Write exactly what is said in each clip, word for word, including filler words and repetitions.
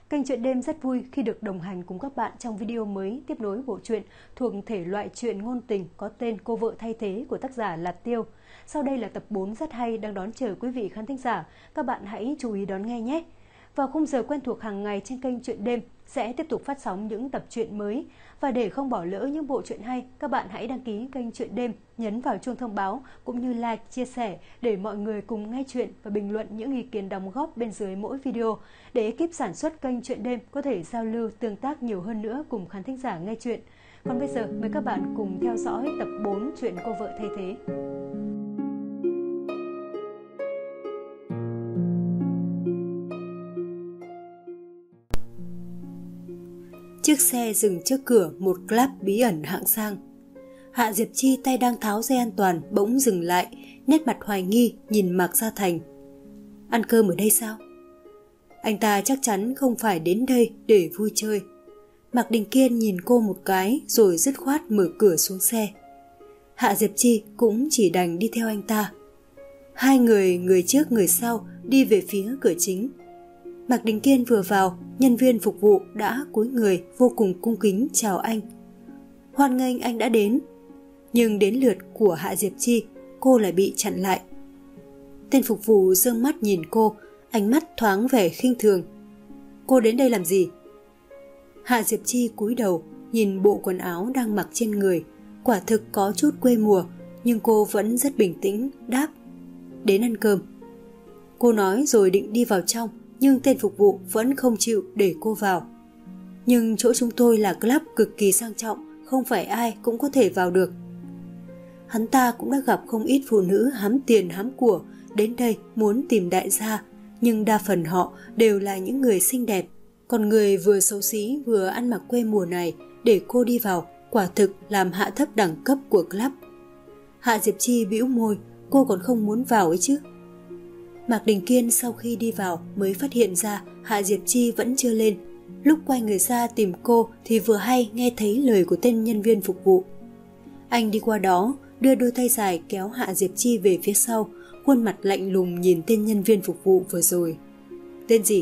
Kênh Chuyện Đêm rất vui khi được đồng hành cùng các bạn trong video mới tiếp nối bộ truyện thuộc thể loại truyện ngôn tình có tên Cô Vợ Thay Thế của tác giả Lạt Tiêu. Sau đây là tập bốn rất hay đang đón chờ quý vị khán thính giả. Các bạn hãy chú ý đón nghe nhé. Vào khung giờ quen thuộc hàng ngày trên kênh Chuyện Đêm sẽ tiếp tục phát sóng những tập truyện mới. Và để không bỏ lỡ những bộ truyện hay, các bạn hãy đăng ký kênh Chuyện Đêm, nhấn vào chuông thông báo cũng như like, chia sẻ để mọi người cùng nghe chuyện và bình luận những ý kiến đóng góp bên dưới mỗi video để ekip sản xuất kênh Chuyện Đêm có thể giao lưu tương tác nhiều hơn nữa cùng khán thính giả nghe chuyện. Còn bây giờ mời các bạn cùng theo dõi tập bốn truyện Cô Vợ Thay Thế. Chiếc xe dừng trước cửa một club bí ẩn hạng sang. Hạ Diệp Chi tay đang tháo dây an toàn bỗng dừng lại, nét mặt hoài nghi nhìn Mạc Gia Thành. Ăn cơm ở đây sao? Anh ta chắc chắn không phải đến đây để vui chơi. Mạc Đình Kiên nhìn cô một cái rồi dứt khoát mở cửa xuống xe. Hạ Diệp Chi cũng chỉ đành đi theo anh ta. Hai người, người trước người sau đi về phía cửa chính. Mạc Đình Kiên vừa vào, nhân viên phục vụ đã cúi người vô cùng cung kính chào anh. Hoan nghênh anh đã đến. Nhưng đến lượt của Hạ Diệp Chi, cô lại bị chặn lại. Tên phục vụ giương mắt nhìn cô, ánh mắt thoáng vẻ khinh thường. Cô đến đây làm gì? Hạ Diệp Chi cúi đầu, nhìn bộ quần áo đang mặc trên người. Quả thực có chút quê mùa, nhưng cô vẫn rất bình tĩnh, đáp. Đến ăn cơm. Cô nói rồi định đi vào trong, nhưng tên phục vụ vẫn không chịu để cô vào. Nhưng chỗ chúng tôi là club cực kỳ sang trọng, không phải ai cũng có thể vào được. Hắn ta cũng đã gặp không ít phụ nữ hám tiền hám của đến đây muốn tìm đại gia, nhưng đa phần họ đều là những người xinh đẹp. Còn người vừa xấu xí vừa ăn mặc quê mùa này để cô đi vào quả thực làm hạ thấp đẳng cấp của club. Hạ Diệp Chi bĩu môi, cô còn không muốn vào ấy chứ. Mạc Đình Kiên sau khi đi vào mới phát hiện ra Hạ Diệp Chi vẫn chưa lên. Lúc quay người ra tìm cô thì vừa hay nghe thấy lời của tên nhân viên phục vụ. Anh đi qua đó, đưa đôi tay dài kéo Hạ Diệp Chi về phía sau, khuôn mặt lạnh lùng nhìn tên nhân viên phục vụ vừa rồi. Tên gì?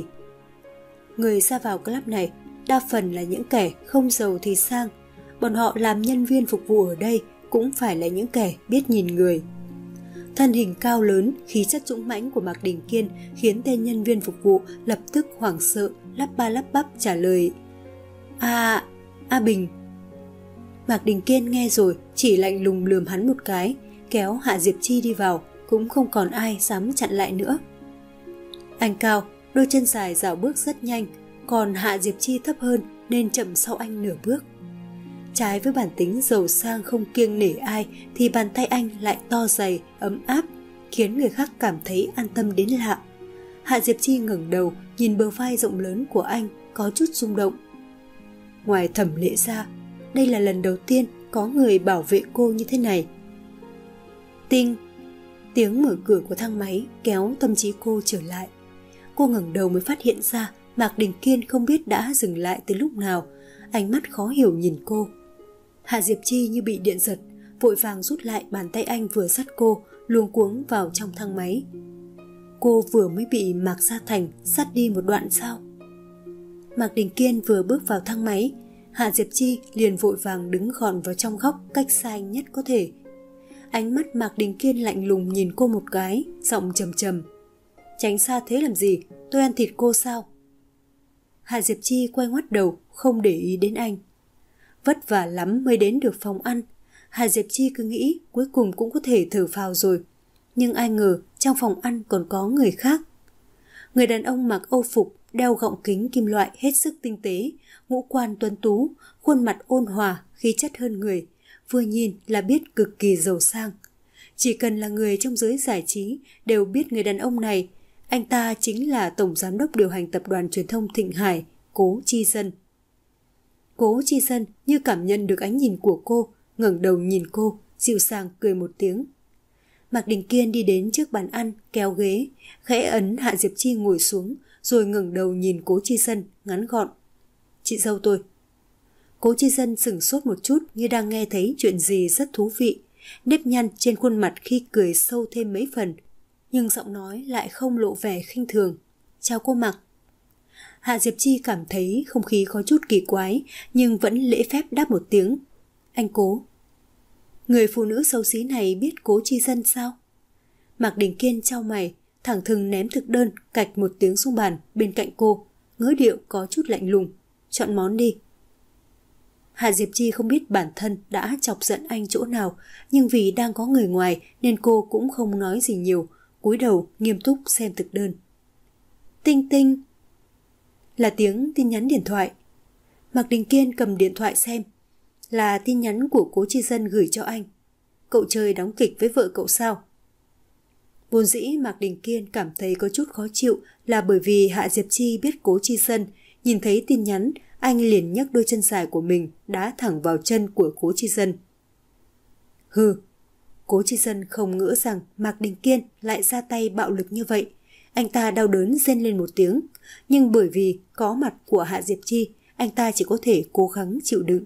Người ra vào club này đa phần là những kẻ không giàu thì sang. Bọn họ làm nhân viên phục vụ ở đây cũng phải là những kẻ biết nhìn người. Thân hình cao lớn, khí chất dũng mãnh của Mạc Đình Kiên khiến tên nhân viên phục vụ lập tức hoảng sợ, lắp ba lắp bắp trả lời. À, A Bình. Mạc Đình Kiên nghe rồi, chỉ lạnh lùng lườm hắn một cái, kéo Hạ Diệp Chi đi vào, cũng không còn ai dám chặn lại nữa. Anh cao, đôi chân dài dạo bước rất nhanh, còn Hạ Diệp Chi thấp hơn nên chậm sau anh nửa bước. Trái với bản tính giàu sang không kiêng nể ai thì bàn tay anh lại to dày, ấm áp, khiến người khác cảm thấy an tâm đến lạ. Hạ Diệp Chi ngẩng đầu nhìn bờ vai rộng lớn của anh có chút rung động. Ngoài Thẩm Lệ ra, đây là lần đầu tiên có người bảo vệ cô như thế này. Tinh, tiếng mở cửa của thang máy kéo tâm trí cô trở lại. Cô ngẩng đầu mới phát hiện ra Mạc Đình Kiên không biết đã dừng lại từ lúc nào, ánh mắt khó hiểu nhìn cô. Hạ Diệp Chi như bị điện giật, vội vàng rút lại bàn tay anh vừa dắt cô, luống cuống vào trong thang máy. Cô vừa mới bị Mạc Gia Thành dắt đi một đoạn sao? Mạc Đình Kiên vừa bước vào thang máy, Hạ Diệp Chi liền vội vàng đứng gọn vào trong góc cách xa anh nhất có thể. Ánh mắt Mạc Đình Kiên lạnh lùng nhìn cô một cái, giọng trầm trầm. Tránh xa thế làm gì, tôi ăn thịt cô sao? Hạ Diệp Chi quay ngoắt đầu, không để ý đến anh. Vất vả lắm mới đến được phòng ăn. Hạ Diệp Chi cứ nghĩ cuối cùng cũng có thể thở phào rồi. Nhưng ai ngờ trong phòng ăn còn có người khác. Người đàn ông mặc âu phục, đeo gọng kính kim loại hết sức tinh tế, ngũ quan tuấn tú, khuôn mặt ôn hòa, khí chất hơn người. Vừa nhìn là biết cực kỳ giàu sang. Chỉ cần là người trong giới giải trí đều biết người đàn ông này. Anh ta chính là Tổng Giám đốc điều hành tập đoàn truyền thông Thịnh Hải, Cố Chi Dân. Cố Chi Dân như cảm nhận được ánh nhìn của cô, ngẩng đầu nhìn cô, dịu dàng cười một tiếng. Mạc Đình Kiên đi đến trước bàn ăn, kéo ghế, khẽ ấn Hạ Diệp Chi ngồi xuống, rồi ngẩng đầu nhìn Cố Chi Dân, ngắn gọn. Chị dâu tôi. Cố Chi Dân sửng sốt một chút như đang nghe thấy chuyện gì rất thú vị, nếp nhăn trên khuôn mặt khi cười sâu thêm mấy phần, nhưng giọng nói lại không lộ vẻ khinh thường. Chào cô Mạc. Hạ Diệp Chi cảm thấy không khí có chút kỳ quái, nhưng vẫn lễ phép đáp một tiếng. Anh Cố. Người phụ nữ xấu xí này biết Cố Chi Dân sao? Mạc Đình Kiên chau mày, thẳng thừng ném thực đơn cạch một tiếng xuống bàn bên cạnh cô, ngữ điệu có chút lạnh lùng. Chọn món đi. Hạ Diệp Chi không biết bản thân đã chọc giận anh chỗ nào, nhưng vì đang có người ngoài nên cô cũng không nói gì nhiều, cúi đầu nghiêm túc xem thực đơn. Tinh tinh. Là tiếng tin nhắn điện thoại. Mạc Đình Kiên cầm điện thoại xem. Là tin nhắn của Cố Chi Dân gửi cho anh. Cậu chơi đóng kịch với vợ cậu sao? Vốn dĩ Mạc Đình Kiên cảm thấy có chút khó chịu là bởi vì Hạ Diệp Chi biết Cố Chi Dân, nhìn thấy tin nhắn, anh liền nhấc đôi chân dài của mình đá thẳng vào chân của Cố Chi Dân. Hừ, Cố Chi Dân không ngỡ rằng Mạc Đình Kiên lại ra tay bạo lực như vậy. Anh ta đau đớn rên lên một tiếng, nhưng bởi vì có mặt của Hạ Diệp Chi, anh ta chỉ có thể cố gắng chịu đựng.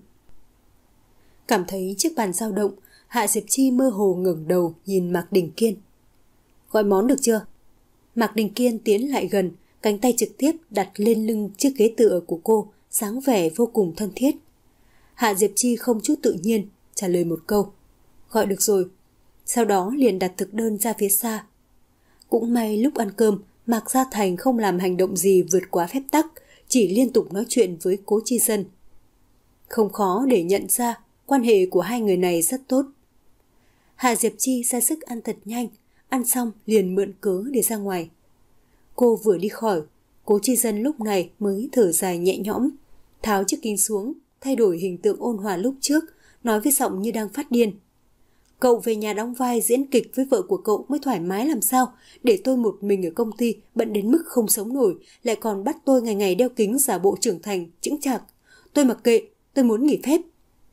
Cảm thấy chiếc bàn dao động, Hạ Diệp Chi mơ hồ ngẩng đầu nhìn Mạc Đình Kiên. Gọi món được chưa? Mạc Đình Kiên tiến lại gần, cánh tay trực tiếp đặt lên lưng chiếc ghế tựa của cô, dáng vẻ vô cùng thân thiết. Hạ Diệp Chi không chút tự nhiên, trả lời một câu. Gọi được rồi. Sau đó liền đặt thực đơn ra phía xa. Cũng may lúc ăn cơm, Mạc Gia Thành không làm hành động gì vượt quá phép tắc, chỉ liên tục nói chuyện với Cố Chi Dân. Không khó để nhận ra, quan hệ của hai người này rất tốt. Hạ Diệp Chi ra sức ăn thật nhanh, ăn xong liền mượn cớ để ra ngoài. Cô vừa đi khỏi, Cố Chi Dân lúc này mới thở dài nhẹ nhõm, tháo chiếc kính xuống, thay đổi hình tượng ôn hòa lúc trước, nói với giọng như đang phát điên. Cậu về nhà đóng vai diễn kịch với vợ của cậu mới thoải mái làm sao, để tôi một mình ở công ty bận đến mức không sống nổi, lại còn bắt tôi ngày ngày đeo kính giả bộ trưởng thành, chững chạc. Tôi mặc kệ, tôi muốn nghỉ phép.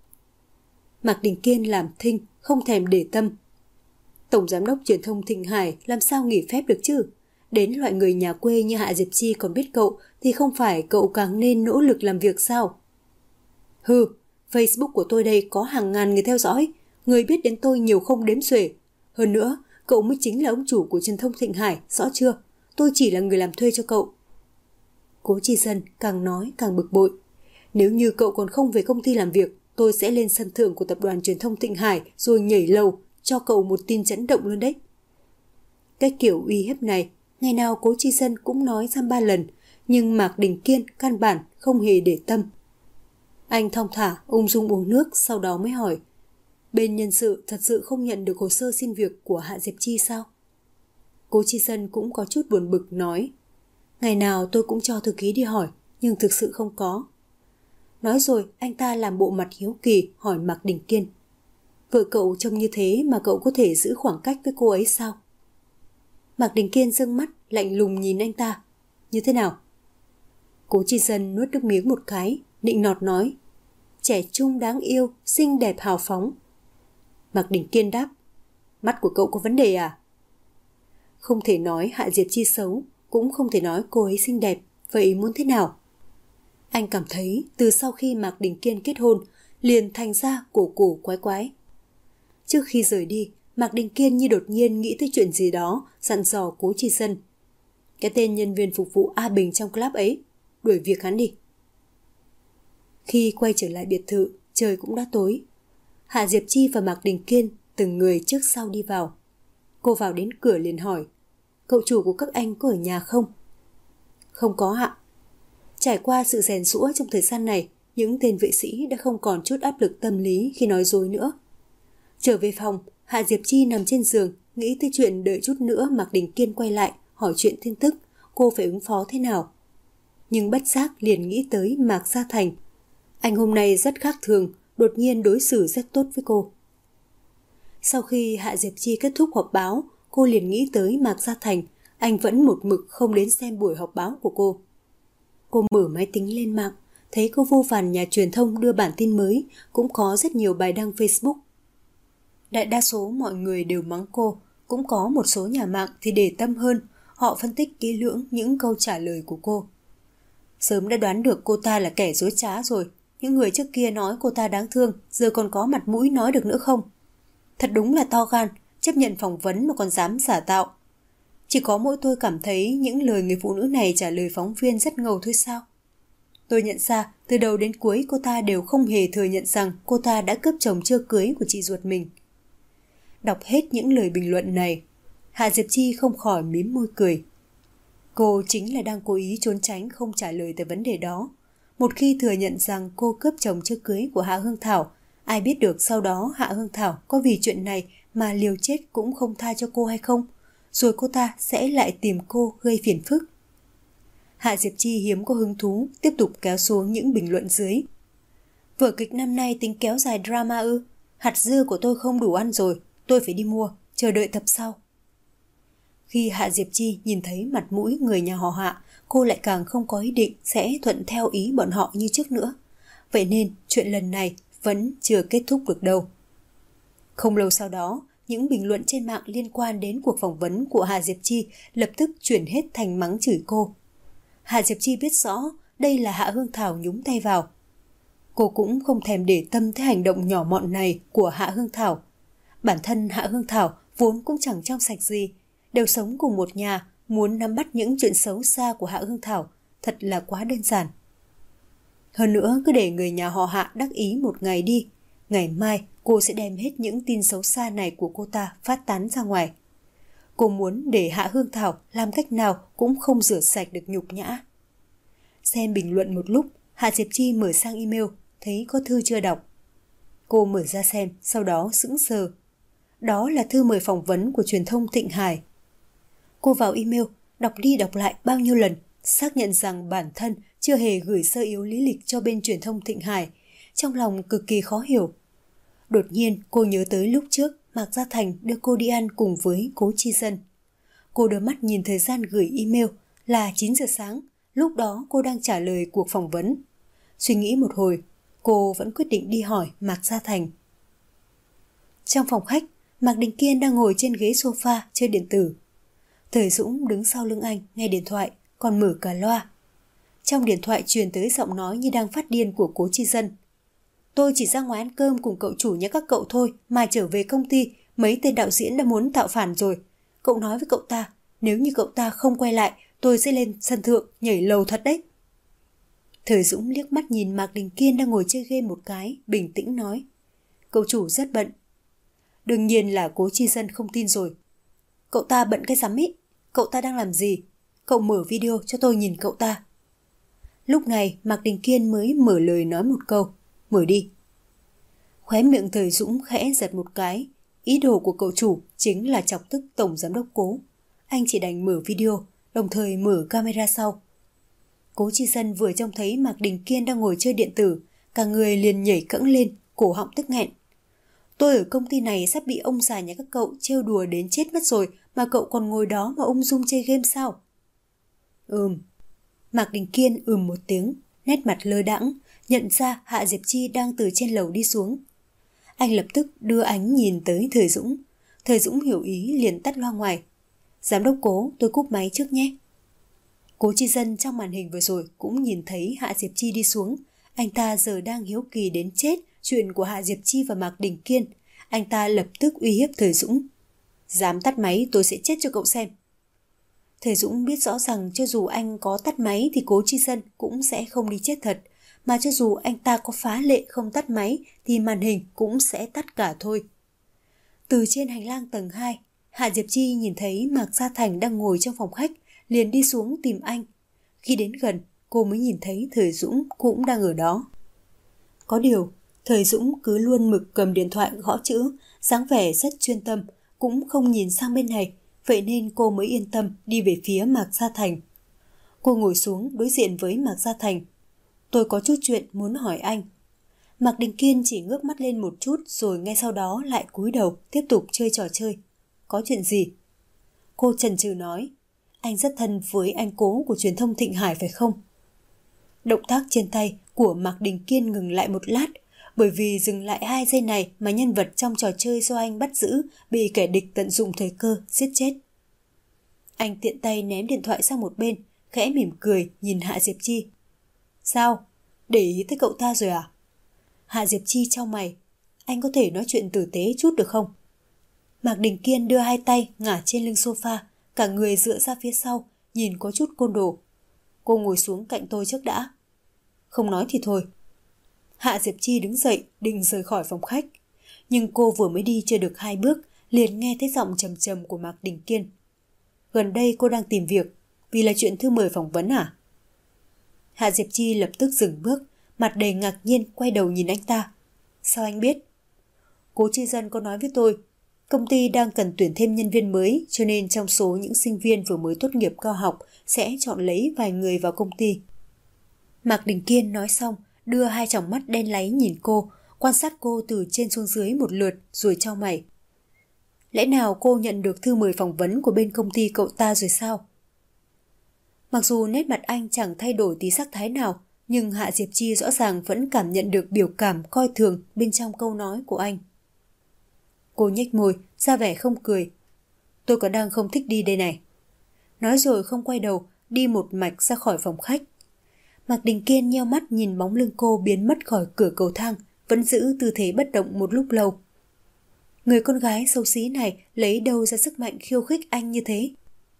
Mạc Đình Kiên làm thinh, không thèm để tâm. Tổng giám đốc truyền thông Thịnh Hải làm sao nghỉ phép được chứ? Đến loại người nhà quê như Hạ Diệp Chi còn biết cậu thì không phải cậu càng nên nỗ lực làm việc sao? Hừ, Facebook của tôi đây có hàng ngàn người theo dõi, người biết đến tôi nhiều không đếm xuể. Hơn nữa, cậu mới chính là ông chủ của truyền thông Thịnh Hải, rõ chưa? Tôi chỉ là người làm thuê cho cậu. Cố Chi Dân càng nói càng bực bội. Nếu như cậu còn không về công ty làm việc, tôi sẽ lên sân thượng của tập đoàn truyền thông Thịnh Hải rồi nhảy lầu cho cậu một tin chấn động luôn đấy. Cái kiểu uy hiếp này, ngày nào Cố Chi Dân cũng nói dăm ba lần, nhưng Mạc Đình Kiên căn bản không hề để tâm. Anh thong thả, ung dung uống nước, sau đó mới hỏi. Bên nhân sự thật sự không nhận được hồ sơ xin việc của Hạ Diệp Chi sao? Cố Chi Dân cũng có chút buồn bực nói. Ngày nào tôi cũng cho thư ký đi hỏi, nhưng thực sự không có. Nói rồi, anh ta làm bộ mặt hiếu kỳ hỏi Mạc Đình Kiên. Vợ cậu trông như thế mà cậu có thể giữ khoảng cách với cô ấy sao? Mạc Đình Kiên giương mắt, lạnh lùng nhìn anh ta. Như thế nào? Cố Chi Dân nuốt nước miếng một cái, nịnh nọt nói. Trẻ trung đáng yêu, xinh đẹp hào phóng. Mạc Đình Kiên đáp. Mắt của cậu có vấn đề à? Không thể nói Hạ Diệp Chi xấu, cũng không thể nói cô ấy xinh đẹp, vậy muốn thế nào? Anh cảm thấy từ sau khi Mạc Đình Kiên kết hôn, liền thành ra cổ cổ quái quái. Trước khi rời đi, Mạc Đình Kiên như đột nhiên nghĩ tới chuyện gì đó, dặn dò Cố Chi Dân. Cái tên nhân viên phục vụ A Bình trong club ấy, đuổi việc hắn đi. Khi quay trở lại biệt thự, trời cũng đã tối. Hạ Diệp Chi và Mạc Đình Kiên từng người trước sau đi vào. Cô vào đến cửa liền hỏi, cậu chủ của các anh có ở nhà không? Không có ạ. Trải qua sự rèn giũa trong thời gian này, những tên vệ sĩ đã không còn chút áp lực tâm lý khi nói dối nữa. Trở về phòng, Hạ Diệp Chi nằm trên giường, nghĩ tới chuyện đợi chút nữa Mạc Đình Kiên quay lại, hỏi chuyện tin tức, cô phải ứng phó thế nào. Nhưng bất giác liền nghĩ tới Mạc Gia Thành. Anh hôm nay rất khác thường, đột nhiên đối xử rất tốt với cô. Sau khi Hạ Diệp Chi kết thúc họp báo, cô liền nghĩ tới Mạc Gia Thành, anh vẫn một mực không đến xem buổi họp báo của cô. Cô mở máy tính lên mạng, thấy có vô vàn nhà truyền thông đưa bản tin mới, cũng có rất nhiều bài đăng Facebook. Đại đa số mọi người đều mắng cô, cũng có một số nhà mạng thì để tâm hơn, họ phân tích kỹ lưỡng những câu trả lời của cô. Sớm đã đoán được cô ta là kẻ dối trá rồi, những người trước kia nói cô ta đáng thương, giờ còn có mặt mũi nói được nữa không? Thật đúng là to gan, chấp nhận phỏng vấn mà còn dám giả tạo. Chỉ có mỗi tôi cảm thấy những lời người phụ nữ này trả lời phóng viên rất ngầu thôi sao? Tôi nhận ra từ đầu đến cuối cô ta đều không hề thừa nhận rằng cô ta đã cướp chồng chưa cưới của chị ruột mình. Đọc hết những lời bình luận này, Hạ Diệp Chi không khỏi mím môi cười. Cô chính là đang cố ý trốn tránh không trả lời tới vấn đề đó. Một khi thừa nhận rằng cô cướp chồng chưa cưới của Hạ Hương Thảo, ai biết được sau đó Hạ Hương Thảo có vì chuyện này mà liều chết cũng không tha cho cô hay không, rồi cô ta sẽ lại tìm cô gây phiền phức. Hạ Diệp Chi hiếm có hứng thú tiếp tục kéo xuống những bình luận dưới. Vở kịch năm nay tính kéo dài drama ư? Hạt dưa của tôi không đủ ăn rồi, tôi phải đi mua, chờ đợi tập sau. Khi Hạ Diệp Chi nhìn thấy mặt mũi người nhà họ Hạ, cô lại càng không có ý định sẽ thuận theo ý bọn họ như trước nữa. Vậy nên chuyện lần này vẫn chưa kết thúc được đâu. Không lâu sau đó, những bình luận trên mạng liên quan đến cuộc phỏng vấn của Hạ Diệp Chi lập tức chuyển hết thành mắng chửi cô. Hạ Diệp Chi biết rõ đây là Hạ Hương Thảo nhúng tay vào. Cô cũng không thèm để tâm tới hành động nhỏ mọn này của Hạ Hương Thảo. Bản thân Hạ Hương Thảo vốn cũng chẳng trong sạch gì, đều sống cùng một nhà, muốn nắm bắt những chuyện xấu xa của Hạ Hương Thảo thật là quá đơn giản. Hơn nữa cứ để người nhà họ Hạ đắc ý một ngày đi, ngày mai cô sẽ đem hết những tin xấu xa này của cô ta phát tán ra ngoài. Cô muốn để Hạ Hương Thảo làm cách nào cũng không rửa sạch được nhục nhã. Xem bình luận một lúc, Hạ Diệp Chi mở sang email, thấy có thư chưa đọc. Cô mở ra xem, sau đó sững sờ. Đó là thư mời phỏng vấn của truyền thông Thịnh Hải. Cô vào email, đọc đi đọc lại bao nhiêu lần, xác nhận rằng bản thân chưa hề gửi sơ yếu lý lịch cho bên truyền thông Thịnh Hải, trong lòng cực kỳ khó hiểu. Đột nhiên cô nhớ tới lúc trước Mạc Gia Thành đưa cô đi ăn cùng với Cố Chi Dân. Cô đưa mắt nhìn thời gian gửi email là chín giờ sáng, lúc đó cô đang trả lời cuộc phỏng vấn. Suy nghĩ một hồi, cô vẫn quyết định đi hỏi Mạc Gia Thành. Trong phòng khách, Mạc Đình Kiên đang ngồi trên ghế sofa chơi điện tử. Thời Dũng đứng sau lưng anh nghe điện thoại, còn mở cả loa. Trong điện thoại truyền tới giọng nói như đang phát điên của Cố Chi Dân. Tôi chỉ ra ngoài ăn cơm cùng cậu chủ nhà các cậu thôi, mà trở về công ty, mấy tên đạo diễn đã muốn tạo phản rồi. Cậu nói với cậu ta, nếu như cậu ta không quay lại, tôi sẽ lên sân thượng, nhảy lầu thật đấy. Thời Dũng liếc mắt nhìn Mạc Đình Kiên đang ngồi chơi game một cái, bình tĩnh nói. Cậu chủ rất bận. Đương nhiên là Cố Chi Dân không tin rồi. Cậu ta bận cái rắm ý, cậu ta đang làm gì? Cậu mở video cho tôi nhìn cậu ta. Lúc này Mạc Đình Kiên mới mở lời nói một câu, mở đi. Khóe miệng Thời Dũng khẽ giật một cái, ý đồ của cậu chủ chính là chọc tức tổng giám đốc Cố. Anh chỉ đành mở video, đồng thời mở camera sau. Cố Chi Dân vừa trông thấy Mạc Đình Kiên đang ngồi chơi điện tử, cả người liền nhảy cẫng lên, cổ họng tức nghẹn. Tôi ở công ty này sắp bị ông già nhà các cậu trêu đùa đến chết mất rồi, mà cậu còn ngồi đó mà ung dung chơi game sao? Ừm. Mạc Đình Kiên ừm một tiếng, nét mặt lơ đãng, nhận ra Hạ Diệp Chi đang từ trên lầu đi xuống. Anh lập tức đưa ánh nhìn tới Thời Dũng. Thời Dũng hiểu ý liền tắt loa ngoài. Giám đốc Cố, tôi cúp máy trước nhé. Cố Chi Dân trong màn hình vừa rồi cũng nhìn thấy Hạ Diệp Chi đi xuống. Anh ta giờ đang hiếu kỳ đến chết chuyện của Hạ Diệp Chi và Mạc Đình Kiên. Anh ta lập tức uy hiếp Thời Dũng. Dám tắt máy tôi sẽ chết cho cậu xem. Thời Dũng biết rõ rằng cho dù anh có tắt máy thì Cố Chi Dân cũng sẽ không đi chết thật. Mà cho dù anh ta có phá lệ không tắt máy thì màn hình cũng sẽ tắt cả thôi. Từ trên hành lang tầng hai, Hạ Diệp Chi nhìn thấy Mạc Gia Thành đang ngồi trong phòng khách, liền đi xuống tìm anh. Khi đến gần, cô mới nhìn thấy Thời Dũng cũng đang ở đó. Có điều, Thời Dũng cứ luôn mực cầm điện thoại gõ chữ, dáng vẻ rất chuyên tâm, cũng không nhìn sang bên này, vậy nên cô mới yên tâm đi về phía Mạc Gia Thành. Cô ngồi xuống đối diện với Mạc Gia Thành. Tôi có chút chuyện muốn hỏi anh. Mạc Đình Kiên chỉ ngước mắt lên một chút rồi ngay sau đó lại cúi đầu tiếp tục chơi trò chơi. Có chuyện gì? Cô chần chừ nói. Anh rất thân với anh Cố của truyền thông Thịnh Hải phải không? Động tác trên tay của Mạc Đình Kiên ngừng lại một lát, bởi vì dừng lại hai giây này mà nhân vật trong trò chơi do anh bắt giữ bị kẻ địch tận dụng thời cơ giết chết. Anh tiện tay ném điện thoại sang một bên, khẽ mỉm cười nhìn Hạ Diệp Chi. Sao? Để ý tới cậu ta rồi à? Hạ Diệp Chi chau mày. Anh có thể nói chuyện tử tế chút được không? Mạc Đình Kiên đưa hai tay ngả trên lưng sofa, cả người dựa ra phía sau, nhìn có chút côn đồ. Cô ngồi xuống cạnh tôi trước đã. Không nói thì thôi. Hạ Diệp Chi đứng dậy, định rời khỏi phòng khách. Nhưng cô vừa mới đi chưa được hai bước, liền nghe thấy giọng trầm trầm của Mạc Đình Kiên. Gần đây cô đang tìm việc, vì là chuyện thư mời phỏng vấn à? Hạ Diệp Chi lập tức dừng bước, mặt đầy ngạc nhiên quay đầu nhìn anh ta. Sao anh biết? Cố Chi Dân có nói với tôi, công ty đang cần tuyển thêm nhân viên mới, cho nên trong số những sinh viên vừa mới tốt nghiệp cao học sẽ chọn lấy vài người vào công ty. Mạc Đình Kiên nói xong, đưa hai tròng mắt đen láy nhìn cô, quan sát cô từ trên xuống dưới một lượt rồi chau mày. Lẽ nào cô nhận được thư mời phỏng vấn của bên công ty cậu ta rồi sao? Mặc dù nét mặt anh chẳng thay đổi tí sắc thái nào, nhưng Hạ Diệp Chi rõ ràng vẫn cảm nhận được biểu cảm coi thường bên trong câu nói của anh. Cô nhếch môi, ra vẻ không cười. Tôi còn đang không thích đi đây này. Nói rồi không quay đầu, đi một mạch ra khỏi phòng khách. Mạc Đình Kiên nheo mắt nhìn bóng lưng cô biến mất khỏi cửa cầu thang, vẫn giữ tư thế bất động một lúc lâu. Người con gái xấu xí này lấy đâu ra sức mạnh khiêu khích anh như thế?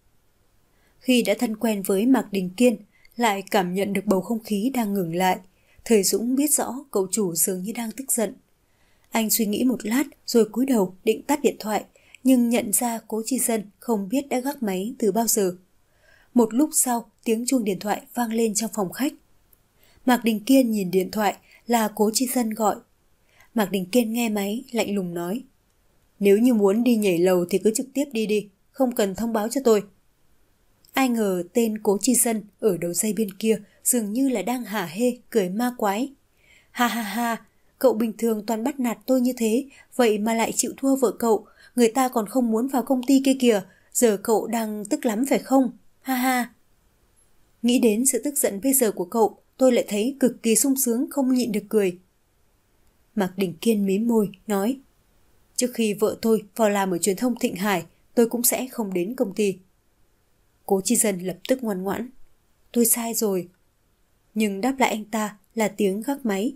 Khi đã thân quen với Mạc Đình Kiên, lại cảm nhận được bầu không khí đang ngừng lại. Thời Dũng biết rõ cậu chủ dường như đang tức giận. Anh suy nghĩ một lát rồi cúi đầu định tắt điện thoại, nhưng nhận ra Cố Chi Dân không biết đã gác máy từ bao giờ. Một lúc sau, tiếng chuông điện thoại vang lên trong phòng khách. Mạc Đình Kiên nhìn điện thoại là Cố Chi Dân gọi. Mạc Đình Kiên nghe máy, lạnh lùng nói. Nếu như muốn đi nhảy lầu thì cứ trực tiếp đi đi, không cần thông báo cho tôi. Ai ngờ tên Cố Chi Dân ở đầu dây bên kia dường như là đang hả hê, cười ma quái. Ha ha ha, cậu bình thường toàn bắt nạt tôi như thế, vậy mà lại chịu thua vợ cậu, người ta còn không muốn vào công ty kia kìa, giờ cậu đang tức lắm phải không? Ha ha. Nghĩ đến sự tức giận bây giờ của cậu, tôi lại thấy cực kỳ sung sướng không nhịn được cười. Mạc Đình Kiên mím môi, nói. Trước khi vợ tôi vào làm ở truyền thông Thịnh Hải, tôi cũng sẽ không đến công ty. Cố Chi Dân lập tức ngoan ngoãn. Tôi sai rồi. Nhưng đáp lại anh ta là tiếng gác máy.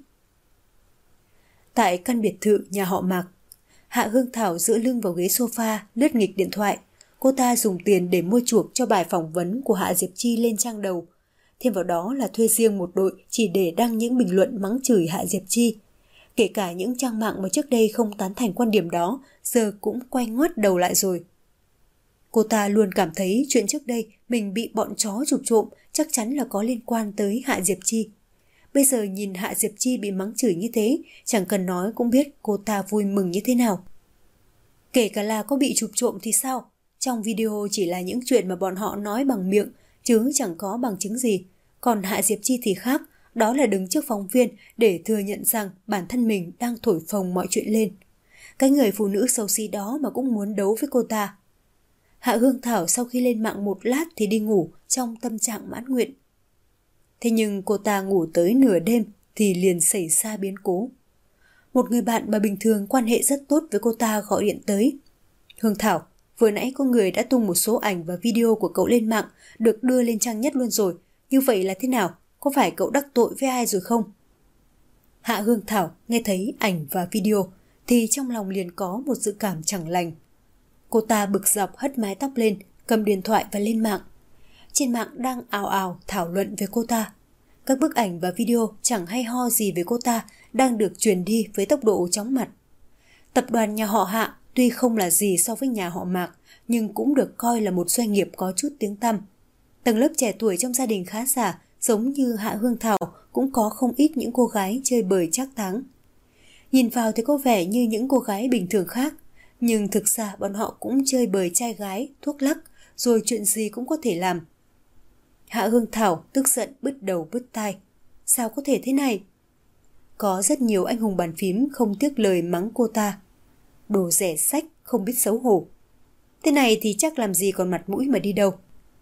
Tại căn biệt thự nhà họ Mạc, Hạ Hương Thảo dựa lưng vào ghế sofa, lướt nghịch điện thoại. Cô ta dùng tiền để mua chuộc cho bài phỏng vấn của Hạ Diệp Chi lên trang đầu. Thêm vào đó là thuê riêng một đội chỉ để đăng những bình luận mắng chửi Hạ Diệp Chi. Kể cả những trang mạng mà trước đây không tán thành quan điểm đó, giờ cũng quay ngoắt đầu lại rồi. Cô ta luôn cảm thấy chuyện trước đây mình bị bọn chó chụp trộm chắc chắn là có liên quan tới Hạ Diệp Chi. Bây giờ nhìn Hạ Diệp Chi bị mắng chửi như thế, chẳng cần nói cũng biết cô ta vui mừng như thế nào. Kể cả là có bị chụp trộm thì sao? Trong video chỉ là những chuyện mà bọn họ nói bằng miệng, chứ chẳng có bằng chứng gì. Còn Hạ Diệp Chi thì khác, đó là đứng trước phóng viên để thừa nhận rằng bản thân mình đang thổi phồng mọi chuyện lên. Cái người phụ nữ xấu xí đó mà cũng muốn đấu với cô ta. Hạ Hương Thảo sau khi lên mạng một lát thì đi ngủ trong tâm trạng mãn nguyện. Thế nhưng cô ta ngủ tới nửa đêm thì liền xảy ra biến cố. Một người bạn mà bình thường quan hệ rất tốt với cô ta gọi điện tới. Hương Thảo, vừa nãy có người đã tung một số ảnh và video của cậu lên mạng, được đưa lên trang nhất luôn rồi. Như vậy là thế nào? Có phải cậu đắc tội với ai rồi không? Hạ Hương Thảo nghe thấy ảnh và video thì trong lòng liền có một dự cảm chẳng lành. Cô ta bực dọc hất mái tóc lên, cầm điện thoại và lên mạng. Trên mạng đang ào ào thảo luận về cô ta. Các bức ảnh và video chẳng hay ho gì về cô ta đang được truyền đi với tốc độ chóng mặt. Tập đoàn nhà họ Hạ tuy không là gì so với nhà họ Mạc, nhưng cũng được coi là một doanh nghiệp có chút tiếng tăm. Tầng lớp trẻ tuổi trong gia đình khá giả, giống như Hạ Hương Thảo, cũng có không ít những cô gái chơi bời trác táng. Nhìn vào thì có vẻ như những cô gái bình thường khác, nhưng thực ra bọn họ cũng chơi bời trai gái, thuốc lắc, rồi chuyện gì cũng có thể làm. Hạ Hương Thảo tức giận bứt đầu bứt tai. Sao có thể thế này? Có rất nhiều anh hùng bàn phím không tiếc lời mắng cô ta. Đồ rẻ xách, không biết xấu hổ. Thế này thì chắc làm gì còn mặt mũi mà đi đâu.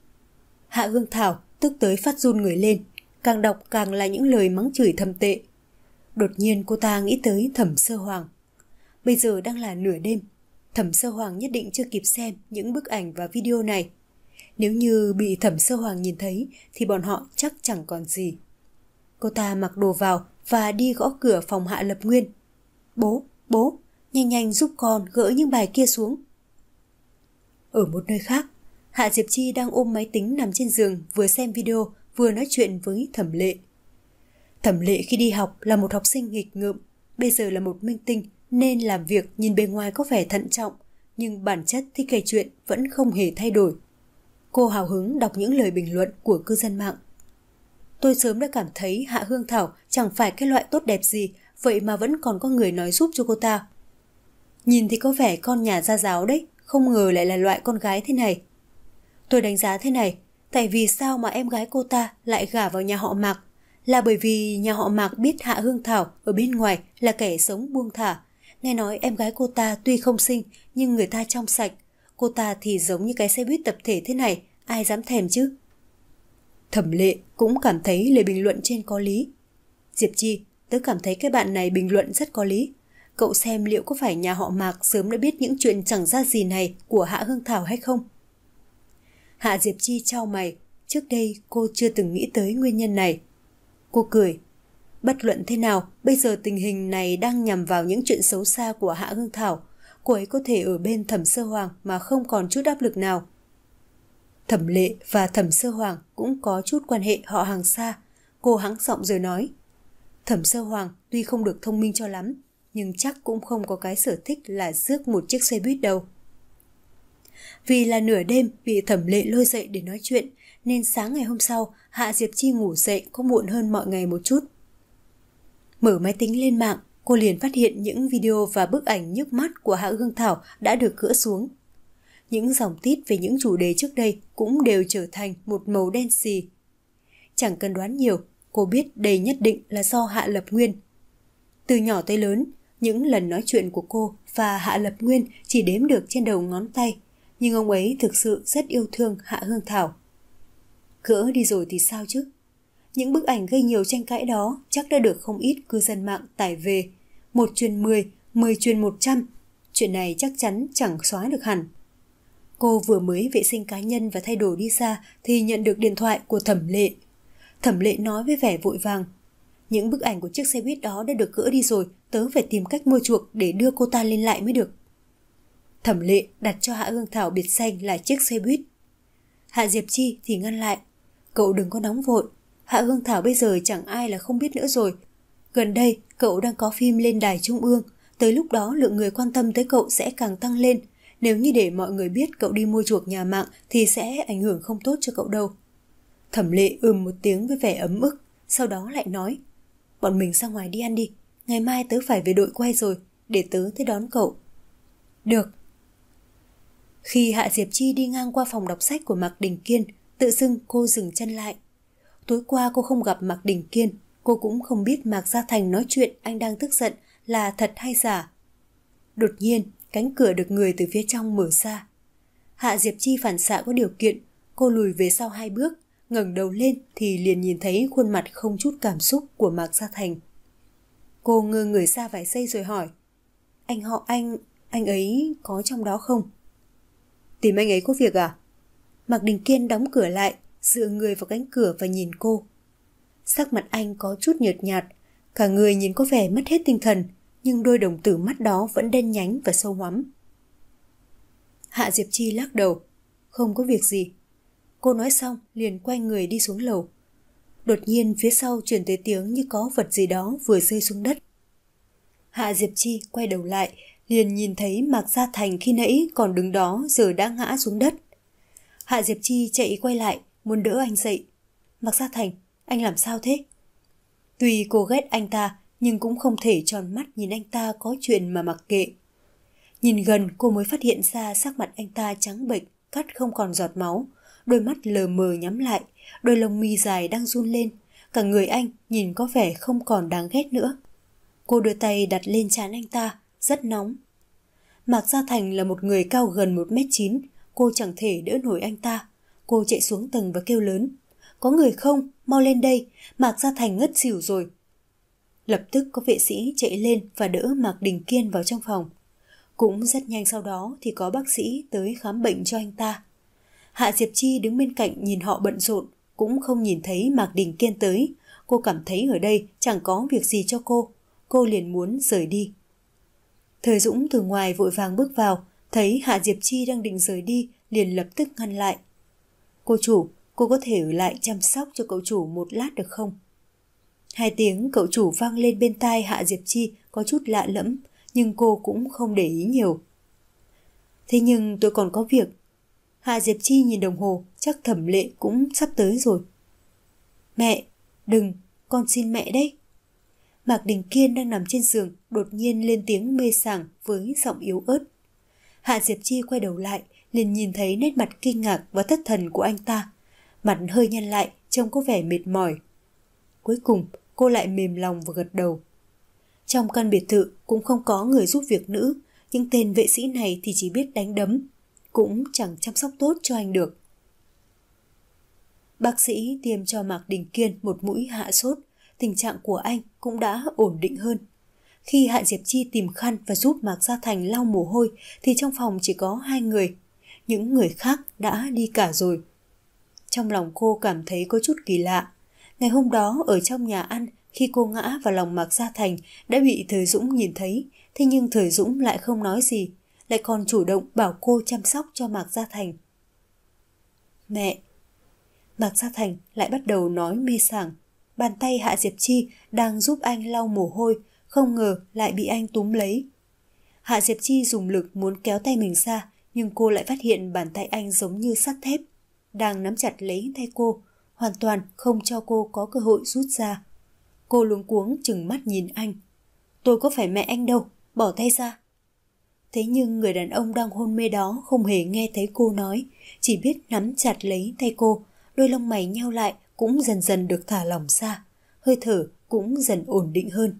Hạ Hương Thảo tức tới phát run người lên, càng đọc càng là những lời mắng chửi thầm tệ. Đột nhiên cô ta nghĩ tới Thẩm Sơ Hoàng. Bây giờ đang là nửa đêm, Thẩm Sơ Hoàng nhất định chưa kịp xem những bức ảnh và video này. Nếu như bị Thẩm Sơ Hoàng nhìn thấy thì bọn họ chắc chẳng còn gì. Cô ta mặc đồ vào và đi gõ cửa phòng Hạ Lập Nguyên. Bố, bố, nhanh nhanh giúp con gỡ những bài kia xuống. Ở một nơi khác, Hạ Diệp Chi đang ôm máy tính nằm trên giường, vừa xem video, vừa nói chuyện với Thẩm Lệ. Thẩm Lệ khi đi học là một học sinh nghịch ngợm, bây giờ là một minh tinh nên làm việc nhìn bề ngoài có vẻ thận trọng, nhưng bản chất thích kể chuyện vẫn không hề thay đổi. Cô hào hứng đọc những lời bình luận của cư dân mạng. Tôi sớm đã cảm thấy Hạ Hương Thảo chẳng phải cái loại tốt đẹp gì, vậy mà vẫn còn có người nói giúp cho cô ta. Nhìn thì có vẻ con nhà gia giáo đấy, không ngờ lại là loại con gái thế này. Tôi đánh giá thế này, tại vì sao mà em gái cô ta lại gả vào nhà họ Mạc? Là bởi vì nhà họ Mạc biết Hạ Hương Thảo ở bên ngoài là kẻ sống buông thả. Nghe nói em gái cô ta tuy không xinh nhưng người ta trong sạch. Cô ta thì giống như cái xe buýt tập thể thế này, ai dám thèm chứ? Thẩm Lệ cũng cảm thấy lời bình luận trên có lý. Diệp Chi, tớ cảm thấy cái bạn này bình luận rất có lý. Cậu xem liệu có phải nhà họ Mạc sớm đã biết những chuyện chẳng ra gì này của Hạ Hương Thảo hay không? Hạ Diệp Chi chau mày, trước đây cô chưa từng nghĩ tới nguyên nhân này. Cô cười. Bất luận thế nào, bây giờ tình hình này đang nhằm vào những chuyện xấu xa của Hạ Hương Thảo. Cô ấy có thể ở bên Thẩm Sơ Hoàng mà không còn chút áp lực nào. Thẩm Lệ và Thẩm Sơ Hoàng cũng có chút quan hệ họ hàng xa. Cô hắng giọng rồi nói. Thẩm Sơ Hoàng tuy không được thông minh cho lắm, nhưng chắc cũng không có cái sở thích là rước một chiếc xe buýt đâu. Vì là nửa đêm bị Thẩm Lệ lôi dậy để nói chuyện, nên sáng ngày hôm sau Hạ Diệp Chi ngủ dậy có muộn hơn mọi ngày một chút. Mở máy tính lên mạng, cô liền phát hiện những video và bức ảnh nhức mắt của Hạ Hương Thảo đã được gỡ xuống. Những dòng tít về những chủ đề trước đây cũng đều trở thành một màu đen xì. Chẳng cần đoán nhiều, cô biết đây nhất định là do Hạ Lập Nguyên. Từ nhỏ tới lớn, những lần nói chuyện của cô và Hạ Lập Nguyên chỉ đếm được trên đầu ngón tay, nhưng ông ấy thực sự rất yêu thương Hạ Hương Thảo. Gỡ đi rồi thì sao chứ? Những bức ảnh gây nhiều tranh cãi đó chắc đã được không ít cư dân mạng tải về. Một truyền mười, mười truyền một trăm. Chuyện này chắc chắn chẳng xóa được hẳn. Cô vừa mới vệ sinh cá nhân và thay đồ đi ra thì nhận được điện thoại của Thẩm Lệ. Thẩm Lệ nói với vẻ vội vàng. Những bức ảnh của chiếc xe buýt đó đã được gỡ đi rồi, tớ phải tìm cách mua chuộc để đưa cô ta lên lại mới được. Thẩm Lệ đặt cho Hạ Hương Thảo biệt danh là chiếc xe buýt. Hạ Diệp Chi thì ngăn lại. Cậu đừng có nóng vội. Hạ Hương Thảo bây giờ chẳng ai là không biết nữa rồi. Gần đây cậu đang có phim lên đài trung ương. Tới lúc đó lượng người quan tâm tới cậu sẽ càng tăng lên. Nếu như để mọi người biết cậu đi mua chuộc nhà mạng thì sẽ ảnh hưởng không tốt cho cậu đâu. Thẩm Lệ ừm một tiếng với vẻ ấm ức. Sau đó lại nói. Bọn mình ra ngoài đi ăn đi. Ngày mai tớ phải về đội quay rồi. Để tớ tới đón cậu. Được. Khi Hạ Diệp Chi đi ngang qua phòng đọc sách của Mạc Đình Kiên, tự dưng cô dừng chân lại. Tối qua cô không gặp Mạc Đình Kiên, cô cũng không biết Mạc Gia Thành nói chuyện anh đang tức giận là thật hay giả. Đột nhiên, cánh cửa được người từ phía trong mở ra. Hạ Diệp Chi phản xạ có điều kiện, cô lùi về sau hai bước, ngẩng đầu lên thì liền nhìn thấy khuôn mặt không chút cảm xúc của Mạc Gia Thành. Cô ngơ người ra vài giây rồi hỏi. Anh họ anh, anh ấy có trong đó không? Tìm anh ấy có việc à? Mạc Đình Kiên đóng cửa lại, dựa người vào cánh cửa và nhìn cô. Sắc mặt anh có chút nhợt nhạt, cả người nhìn có vẻ mất hết tinh thần, nhưng đôi đồng tử mắt đó vẫn đen nhánh và sâu hoắm. Hạ Diệp Chi lắc đầu. Không có việc gì. Cô nói xong liền quay người đi xuống lầu. Đột nhiên phía sau truyền tới tiếng như có vật gì đó vừa rơi xuống đất. Hạ Diệp Chi quay đầu lại, liền nhìn thấy Mạc Gia Thành khi nãy còn đứng đó giờ đã ngã xuống đất. Hạ Diệp Chi chạy quay lại, muốn đỡ anh dậy. Mạc Gia Thành, anh làm sao thế? Tuy cô ghét anh ta, nhưng cũng không thể tròn mắt nhìn anh ta có chuyện mà mặc kệ. Nhìn gần cô mới phát hiện ra sắc mặt anh ta trắng bệch, cắt không còn giọt máu, đôi mắt lờ mờ nhắm lại, đôi lông mi dài đang run lên, cả người anh nhìn có vẻ không còn đáng ghét nữa. Cô đưa tay đặt lên trán anh ta, rất nóng. Mạc Gia Thành là một người cao gần một mét chín, cô chẳng thể đỡ nổi anh ta. Cô chạy xuống tầng và kêu lớn. Có người không? Mau lên đây, Mạc Gia Thành ngất xỉu rồi. Lập tức có vệ sĩ chạy lên và đỡ Mạc Đình Kiên vào trong phòng. Cũng rất nhanh sau đó thì có bác sĩ tới khám bệnh cho anh ta. Hạ Diệp Chi đứng bên cạnh nhìn họ bận rộn, cũng không nhìn thấy Mạc Đình Kiên tới. Cô cảm thấy ở đây chẳng có việc gì cho cô. Cô liền muốn rời đi. Thời Dũng từ ngoài vội vàng bước vào, thấy Hạ Diệp Chi đang định rời đi liền lập tức ngăn lại. Cô chủ, cô có thể ở lại chăm sóc cho cậu chủ một lát được không? Hai tiếng cậu chủ vang lên bên tai Hạ Diệp Chi có chút lạ lẫm, nhưng cô cũng không để ý nhiều. Thế nhưng tôi còn có việc. Hạ Diệp Chi nhìn đồng hồ, chắc Thẩm Lệ cũng sắp tới rồi. Mẹ, đừng, con xin mẹ đấy. Mạc Đình Kiên đang nằm trên giường, đột nhiên lên tiếng mê sảng với giọng yếu ớt. Hạ Diệp Chi quay đầu lại, liền nhìn thấy nét mặt kinh ngạc và thất thần của anh ta. Mặt hơi nhăn lại, trông có vẻ mệt mỏi. Cuối cùng, cô lại mềm lòng và gật đầu. Trong căn biệt thự cũng không có người giúp việc nữ, những tên vệ sĩ này thì chỉ biết đánh đấm, cũng chẳng chăm sóc tốt cho anh được. Bác sĩ tiêm cho Mạc Đình Kiên một mũi hạ sốt, tình trạng của anh cũng đã ổn định hơn. Khi Hạ Diệp Chi tìm khăn và giúp Mạc Gia Thành lau mồ hôi thì trong phòng chỉ có hai người, những người khác đã đi cả rồi. Trong lòng cô cảm thấy có chút kỳ lạ. Ngày hôm đó ở trong nhà ăn, khi cô ngã vào lòng Mạc Gia Thành đã bị Thời Dũng nhìn thấy, thế nhưng Thời Dũng lại không nói gì, lại còn chủ động bảo cô chăm sóc cho Mạc Gia Thành. Mẹ! Mạc Gia Thành lại bắt đầu nói mê sảng. Bàn tay Hạ Diệp Chi đang giúp anh lau mồ hôi, không ngờ lại bị anh túm lấy. Hạ Diệp Chi dùng lực muốn kéo tay mình ra, nhưng cô lại phát hiện bàn tay anh giống như sắt thép, đang nắm chặt lấy tay cô, hoàn toàn không cho cô có cơ hội rút ra. Cô luống cuống trừng mắt nhìn anh. Tôi có phải mẹ anh đâu, bỏ tay ra. Thế nhưng người đàn ông đang hôn mê đó không hề nghe thấy cô nói, chỉ biết nắm chặt lấy tay cô, đôi lông mày nheo lại cũng dần dần được thả lỏng ra, hơi thở cũng dần ổn định hơn.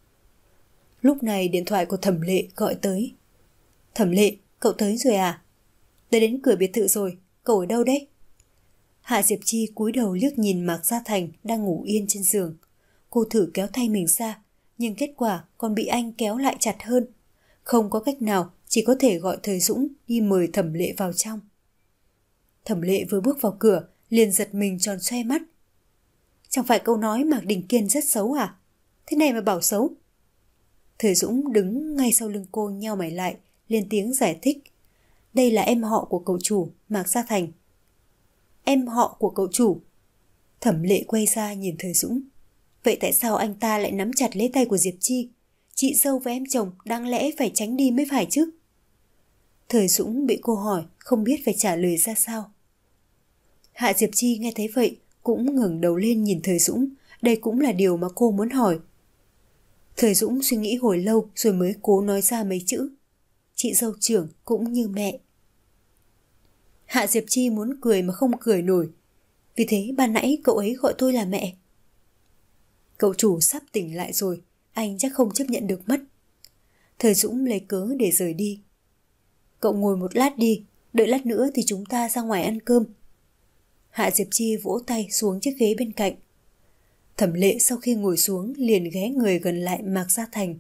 Lúc này điện thoại của Thẩm Lệ gọi tới. Thẩm Lệ, cậu tới rồi à? Tới đến cửa biệt thự rồi, cậu ở đâu đấy? Hạ Diệp Chi cúi đầu liếc nhìn Mạc Gia Thành đang ngủ yên trên giường. Cô thử kéo tay mình ra, nhưng kết quả còn bị anh kéo lại chặt hơn. Không có cách nào, chỉ có thể gọi Thời Dũng đi mời Thẩm Lệ vào trong. Thẩm Lệ vừa bước vào cửa, liền giật mình tròn xoe mắt. Chẳng phải cậu nói Mạc Đình Kiên rất xấu à? Thế này mà bảo xấu? Thời Dũng đứng ngay sau lưng cô nheo mày lại, lên tiếng giải thích. Đây là em họ của cậu chủ, Mạc Gia Thành. Em họ của cậu chủ? Thẩm Lệ quay ra nhìn Thời Dũng. Vậy tại sao anh ta lại nắm chặt lấy tay của Diệp Chi? Chị dâu và em chồng đáng lẽ phải tránh đi mới phải chứ? Thời Dũng bị cô hỏi, không biết phải trả lời ra sao. Hạ Diệp Chi nghe thấy vậy, cũng ngẩng đầu lên nhìn Thời Dũng. Đây cũng là điều mà cô muốn hỏi. Thời Dũng suy nghĩ hồi lâu rồi mới cố nói ra mấy chữ. Chị dâu trưởng cũng như mẹ. Hạ Diệp Chi muốn cười mà không cười nổi. Vì thế ban nãy cậu ấy gọi tôi là mẹ. Cậu chủ sắp tỉnh lại rồi, anh chắc không chấp nhận được mất. Thời Dũng lấy cớ để rời đi. Cậu ngồi một lát đi, đợi lát nữa thì chúng ta ra ngoài ăn cơm. Hạ Diệp Chi vỗ tay xuống chiếc ghế bên cạnh. Thẩm Lệ sau khi ngồi xuống liền ghé người gần lại Mạc Gia Thành.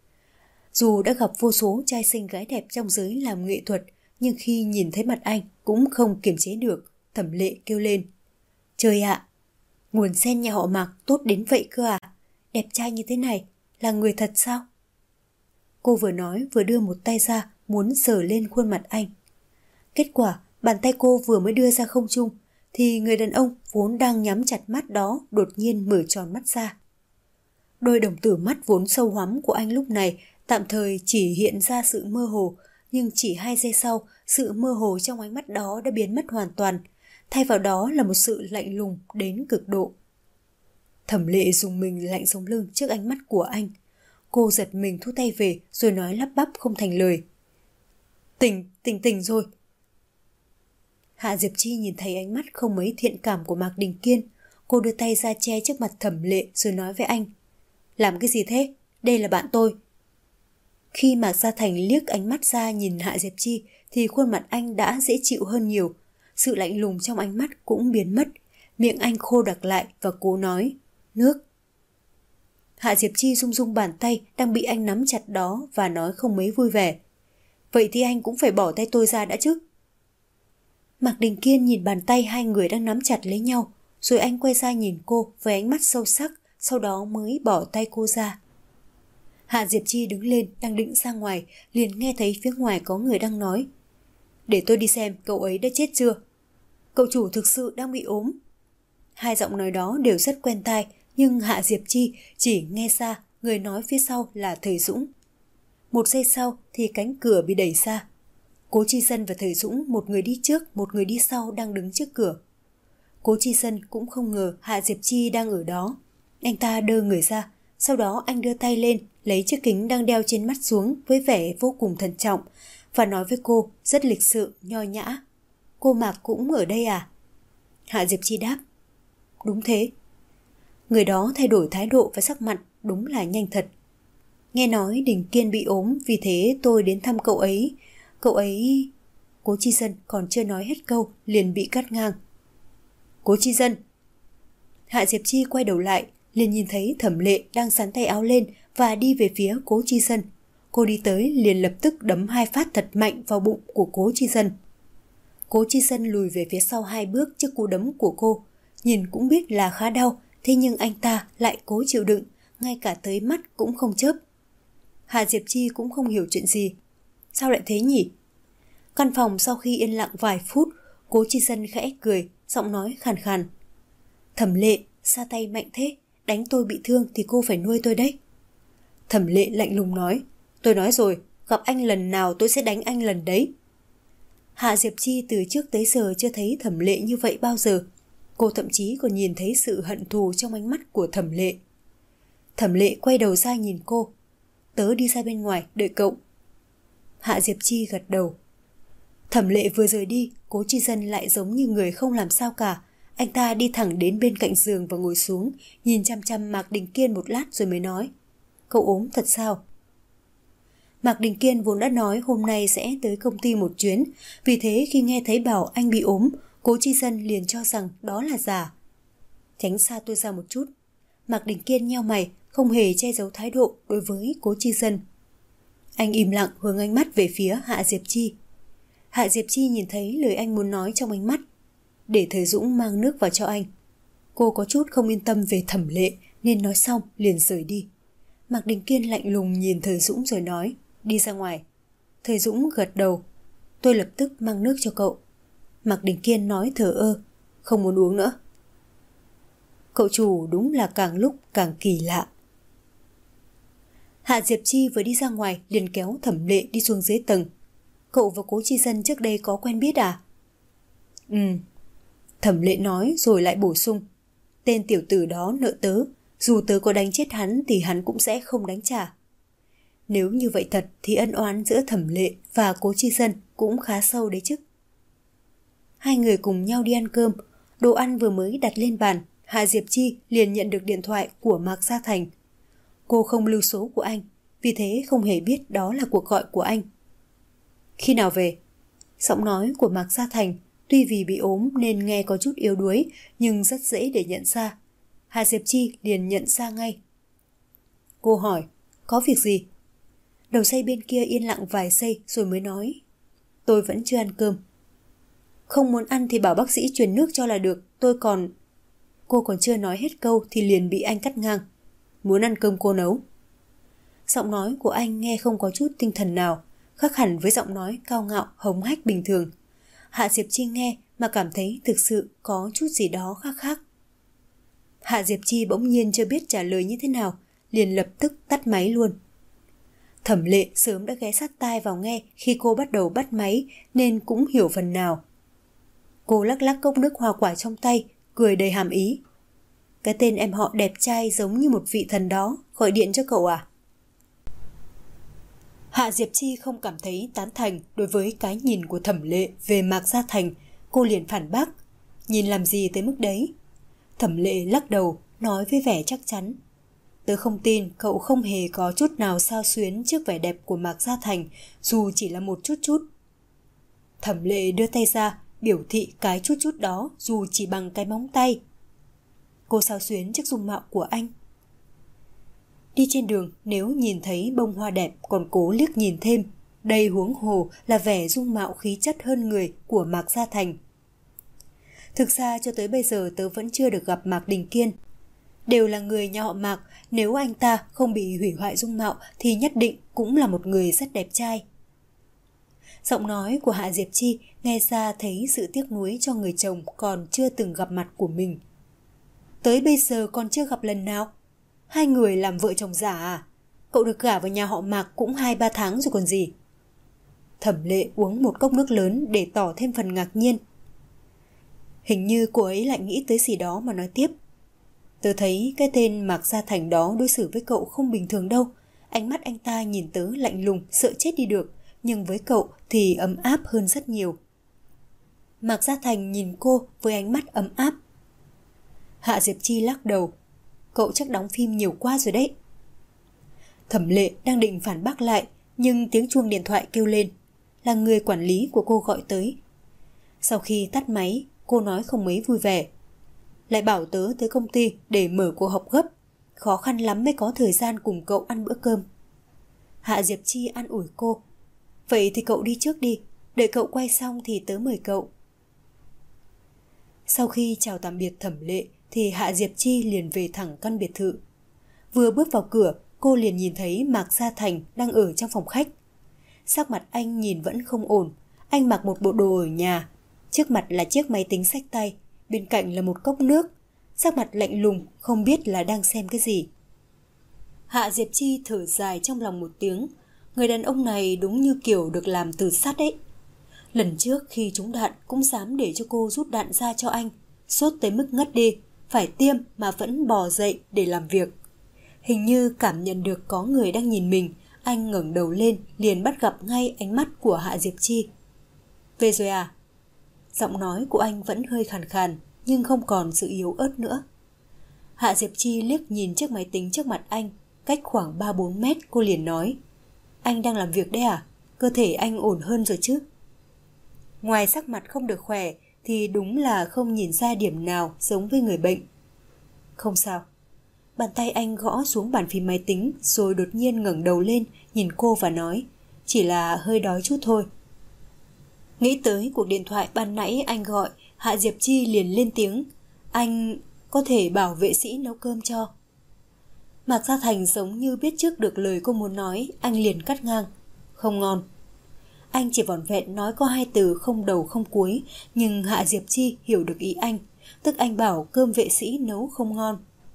Dù đã gặp vô số trai xinh gái đẹp trong giới làm nghệ thuật, nhưng khi nhìn thấy mặt anh cũng không kiềm chế được. Thẩm Lệ kêu lên. Trời ạ, nguồn sen nhà họ Mạc tốt đến vậy cơ à? Đẹp trai như thế này, là người thật sao? Cô vừa nói vừa đưa một tay ra muốn sờ lên khuôn mặt anh. Kết quả bàn tay cô vừa mới đưa ra không trung thì người đàn ông vốn đang nhắm chặt mắt đó đột nhiên mở tròn mắt ra. Đôi đồng tử mắt vốn sâu hoắm của anh lúc này tạm thời chỉ hiện ra sự mơ hồ, nhưng chỉ hai giây sau, sự mơ hồ trong ánh mắt đó đã biến mất hoàn toàn, thay vào đó là một sự lạnh lùng đến cực độ. Thẩm Lệ dùng mình lạnh sống lưng trước ánh mắt của anh. Cô giật mình thu tay về rồi nói lắp bắp không thành lời. Tỉnh, tỉnh tỉnh rồi. Hạ Diệp Chi nhìn thấy ánh mắt không mấy thiện cảm của Mạc Đình Kiên. Cô đưa tay ra che trước mặt Thẩm Lệ rồi nói với anh. Làm cái gì thế? Đây là bạn tôi. Khi Mạc Gia Thành liếc ánh mắt ra nhìn Hạ Diệp Chi thì khuôn mặt anh đã dễ chịu hơn nhiều. Sự lạnh lùng trong ánh mắt cũng biến mất. Miệng anh khô đặc lại và cố nói. Nước. Hạ Diệp Chi rung rung bàn tay đang bị anh nắm chặt đó và nói không mấy vui vẻ. Vậy thì anh cũng phải bỏ tay tôi ra đã chứ. Mạc Đình Kiên nhìn bàn tay hai người đang nắm chặt lấy nhau, rồi anh quay ra nhìn cô với ánh mắt sâu sắc, sau đó mới bỏ tay cô ra. Hạ Diệp Chi đứng lên đang định ra ngoài, liền nghe thấy phía ngoài có người đang nói. để tôi đi xem cậu ấy đã chết chưa. Cậu chủ thực sự đang bị ốm. Hai giọng nói đó đều rất quen tai, nhưng Hạ Diệp Chi chỉ nghe xa, người nói phía sau là Thời Dũng. Một giây sau thì cánh cửa bị đẩy ra. Cố Chi Dân và Thời Dũng, một người đi trước, một người đi sau đang đứng trước cửa. Cố Chi Dân cũng không ngờ Hạ Diệp Chi đang ở đó. Anh ta đơ người ra, sau đó anh đưa tay lên, lấy chiếc kính đang đeo trên mắt xuống với vẻ vô cùng thận trọng và nói với cô rất lịch sự, nho nhã. Cô Mạc cũng ở đây à? Hạ Diệp Chi đáp. Đúng thế. Người đó thay đổi thái độ và sắc mặt đúng là nhanh thật. Nghe nói Đình Kiên bị ốm, vì thế tôi đến thăm cậu ấy. Cậu ấy... Cố Chi Dân còn chưa nói hết câu liền bị cắt ngang. Cố Chi Dân. Hạ Diệp Chi quay đầu lại, liền nhìn thấy Thẩm Lệ đang sắn tay áo lên và đi về phía Cố Chi Dân. Cô đi tới liền lập tức đấm hai phát thật mạnh vào bụng của Cố Chi Dân. Cố Chi Dân lùi về phía sau hai bước trước cú đấm của cô. Nhìn cũng biết là khá đau, thế nhưng anh ta lại cố chịu đựng, ngay cả tới mắt cũng không chớp. Hạ Diệp Chi cũng không hiểu chuyện gì. Sao lại thế nhỉ? Căn phòng sau khi yên lặng vài phút, Cố Chi Dân khẽ cười, giọng nói khàn khàn. Thẩm Lệ, sa tay mạnh thế, đánh tôi bị thương thì cô phải nuôi tôi đấy. Thẩm Lệ lạnh lùng nói, tôi nói rồi, gặp anh lần nào tôi sẽ đánh anh lần đấy. Hạ Diệp Chi từ trước tới giờ chưa thấy Thẩm Lệ như vậy bao giờ. Cô thậm chí còn nhìn thấy sự hận thù trong ánh mắt của Thẩm Lệ. Thẩm Lệ quay đầu ra nhìn cô. Tớ đi ra bên ngoài đợi cậu. Hạ Diệp Chi gật đầu. Thẩm Lệ vừa rời đi, Cố Chi Dân lại giống như người không làm sao cả. Anh ta đi thẳng đến bên cạnh giường và ngồi xuống, nhìn chăm chăm Mạc Đình Kiên một lát rồi mới nói. Cậu ốm thật sao? Mạc Đình Kiên vốn đã nói hôm nay sẽ tới công ty một chuyến, vì thế khi nghe thấy bảo anh bị ốm, Cố Chi Dân liền cho rằng đó là giả. Tránh xa tôi ra một chút. Mạc Đình Kiên nheo mày, không hề che giấu thái độ đối với Cố Chi Dân. Anh im lặng hướng ánh mắt về phía Hạ Diệp Chi. Hạ Diệp Chi nhìn thấy lời anh muốn nói trong ánh mắt. Để Thời Dũng mang nước vào cho anh. Cô có chút không yên tâm về Thẩm Lệ nên nói xong liền rời đi. Mạc Đình Kiên lạnh lùng nhìn Thời Dũng rồi nói, đi ra ngoài. Thời Dũng gật đầu, tôi lập tức mang nước cho cậu. Mạc Đình Kiên nói thờ ơ, không muốn uống nữa. Cậu chủ đúng là càng lúc càng kỳ lạ. Hạ Diệp Chi vừa đi ra ngoài liền kéo Thẩm Lệ đi xuống dưới tầng. Cậu và Cố Chi Dân trước đây có quen biết à? Ừ. Thẩm Lệ nói rồi lại bổ sung. Tên tiểu tử đó nợ tớ, dù tớ có đánh chết hắn thì hắn cũng sẽ không đánh trả. Nếu như vậy thật thì ân oán giữa Thẩm Lệ và Cố Chi Dân cũng khá sâu đấy chứ. Hai người cùng nhau đi ăn cơm, đồ ăn vừa mới đặt lên bàn, Hạ Diệp Chi liền nhận được điện thoại của Mạc Gia Thành. Cô không lưu số của anh, vì thế không hề biết đó là cuộc gọi của anh. Khi nào về? Giọng nói của Mạc Gia Thành tuy vì bị ốm nên nghe có chút yếu đuối, nhưng rất dễ để nhận ra. Hạ Diệp Chi liền nhận ra ngay. Cô hỏi, có việc gì? Đầu dây bên kia yên lặng vài giây rồi mới nói, tôi vẫn chưa ăn cơm. Không muốn ăn thì bảo bác sĩ truyền nước cho là được, tôi còn... Cô còn chưa nói hết câu thì liền bị anh cắt ngang. Muốn ăn cơm cô nấu. Giọng nói của anh nghe không có chút tinh thần nào, khác hẳn với giọng nói cao ngạo hống hách bình thường. Hạ Diệp Chi nghe mà cảm thấy thực sự có chút gì đó khác khác. Hạ Diệp Chi bỗng nhiên chưa biết trả lời như thế nào, liền lập tức tắt máy luôn. Thẩm Lệ sớm đã ghé sát tai vào nghe khi cô bắt đầu bắt máy nên cũng hiểu phần nào. Cô lắc lắc cốc nước hoa quả trong tay, cười đầy hàm ý. Cái tên em họ đẹp trai giống như một vị thần đó, gọi điện cho cậu à? Hạ Diệp Chi không cảm thấy tán thành đối với cái nhìn của Thẩm Lệ về Mạc Gia Thành, cô liền phản bác. Nhìn làm gì tới mức đấy? Thẩm Lệ lắc đầu, nói với vẻ chắc chắn. Tớ không tin cậu không hề có chút nào xao xuyến trước vẻ đẹp của Mạc Gia Thành, dù chỉ là một chút chút. Thẩm Lệ đưa tay ra, biểu thị cái chút chút đó dù chỉ bằng cái móng tay. Cô xao xuyến trước dung mạo của anh. Đi trên đường nếu nhìn thấy bông hoa đẹp còn cố liếc nhìn thêm, đây huống hồ là vẻ dung mạo khí chất hơn người của Mạc Gia Thành. Thực ra cho tới bây giờ tớ vẫn chưa được gặp Mạc Đình Kiên. Đều là người nhà họ Mạc, nếu anh ta không bị hủy hoại dung mạo thì nhất định cũng là một người rất đẹp trai. Giọng nói của Hạ Diệp Chi nghe ra thấy sự tiếc nuối cho người chồng còn chưa từng gặp mặt của mình. Tới bây giờ còn chưa gặp lần nào? Hai người làm vợ chồng giả à? Cậu được gả vào nhà họ Mạc cũng hai ba tháng rồi còn gì. Thẩm Lệ uống một cốc nước lớn để tỏ thêm phần ngạc nhiên. Hình như cô ấy lại nghĩ tới gì đó mà nói tiếp. Tớ thấy cái tên Mạc Gia Thành đó đối xử với cậu không bình thường đâu. Ánh mắt anh ta nhìn tớ lạnh lùng, sợ chết đi được, nhưng với cậu thì ấm áp hơn rất nhiều. Mạc Gia Thành nhìn cô với ánh mắt ấm áp. Hạ Diệp Chi lắc đầu. Cậu chắc đóng phim nhiều quá rồi đấy. Thẩm Lệ đang định phản bác lại, nhưng tiếng chuông điện thoại kêu lên. Là người quản lý của cô gọi tới. Sau khi tắt máy, cô nói không mấy vui vẻ. Lại bảo tớ tới công ty để mở cuộc họp gấp. Khó khăn lắm mới có thời gian cùng cậu ăn bữa cơm. Hạ Diệp Chi an ủi cô. Vậy thì cậu đi trước đi, đợi cậu quay xong thì tớ mời cậu. Sau khi chào tạm biệt Thẩm Lệ thì Hạ Diệp Chi liền về thẳng căn biệt thự. Vừa bước vào cửa, cô liền nhìn thấy Mạc Gia Thành đang ở trong phòng khách. Sắc mặt anh nhìn vẫn không ổn. Anh mặc một bộ đồ ở nhà. Trước mặt là chiếc máy tính xách tay, bên cạnh là một cốc nước. Sắc mặt lạnh lùng, không biết là đang xem cái gì. Hạ Diệp Chi thở dài trong lòng một tiếng. Người đàn ông này đúng như kiểu được làm từ sắt ấy. Lần trước khi trúng đạn cũng dám để cho cô rút đạn ra cho anh. Sốt tới mức ngất đi, phải tiêm mà vẫn bò dậy để làm việc. Hình như cảm nhận được có người đang nhìn mình, anh ngẩng đầu lên liền bắt gặp ngay ánh mắt của Hạ Diệp Chi. Về rồi à? Giọng nói của anh vẫn hơi khàn khàn, nhưng không còn sự yếu ớt nữa. Hạ Diệp Chi liếc nhìn chiếc máy tính trước mặt anh, cách khoảng ba bốn mét cô liền nói. Anh đang làm việc đấy à? Cơ thể anh ổn hơn rồi chứ? Ngoài sắc mặt không được khỏe thì đúng là không nhìn ra điểm nào giống với người bệnh. Không sao. Bàn tay anh gõ xuống bàn phím máy tính rồi đột nhiên ngẩng đầu lên nhìn cô và nói. Chỉ là hơi đói chút thôi. Nghĩ tới cuộc điện thoại ban nãy anh gọi, Hạ Diệp Chi liền lên tiếng. Anh có thể bảo vệ sĩ nấu cơm cho. Mạc Gia Thành giống như biết trước được lời cô muốn nói, anh liền cắt ngang. Không ngon. Anh chỉ vỏn vẹn nói có hai từ không đầu không cuối, nhưng Hạ Diệp Chi hiểu được ý anh, tức anh bảo cơm vệ sĩ nấu không ngon.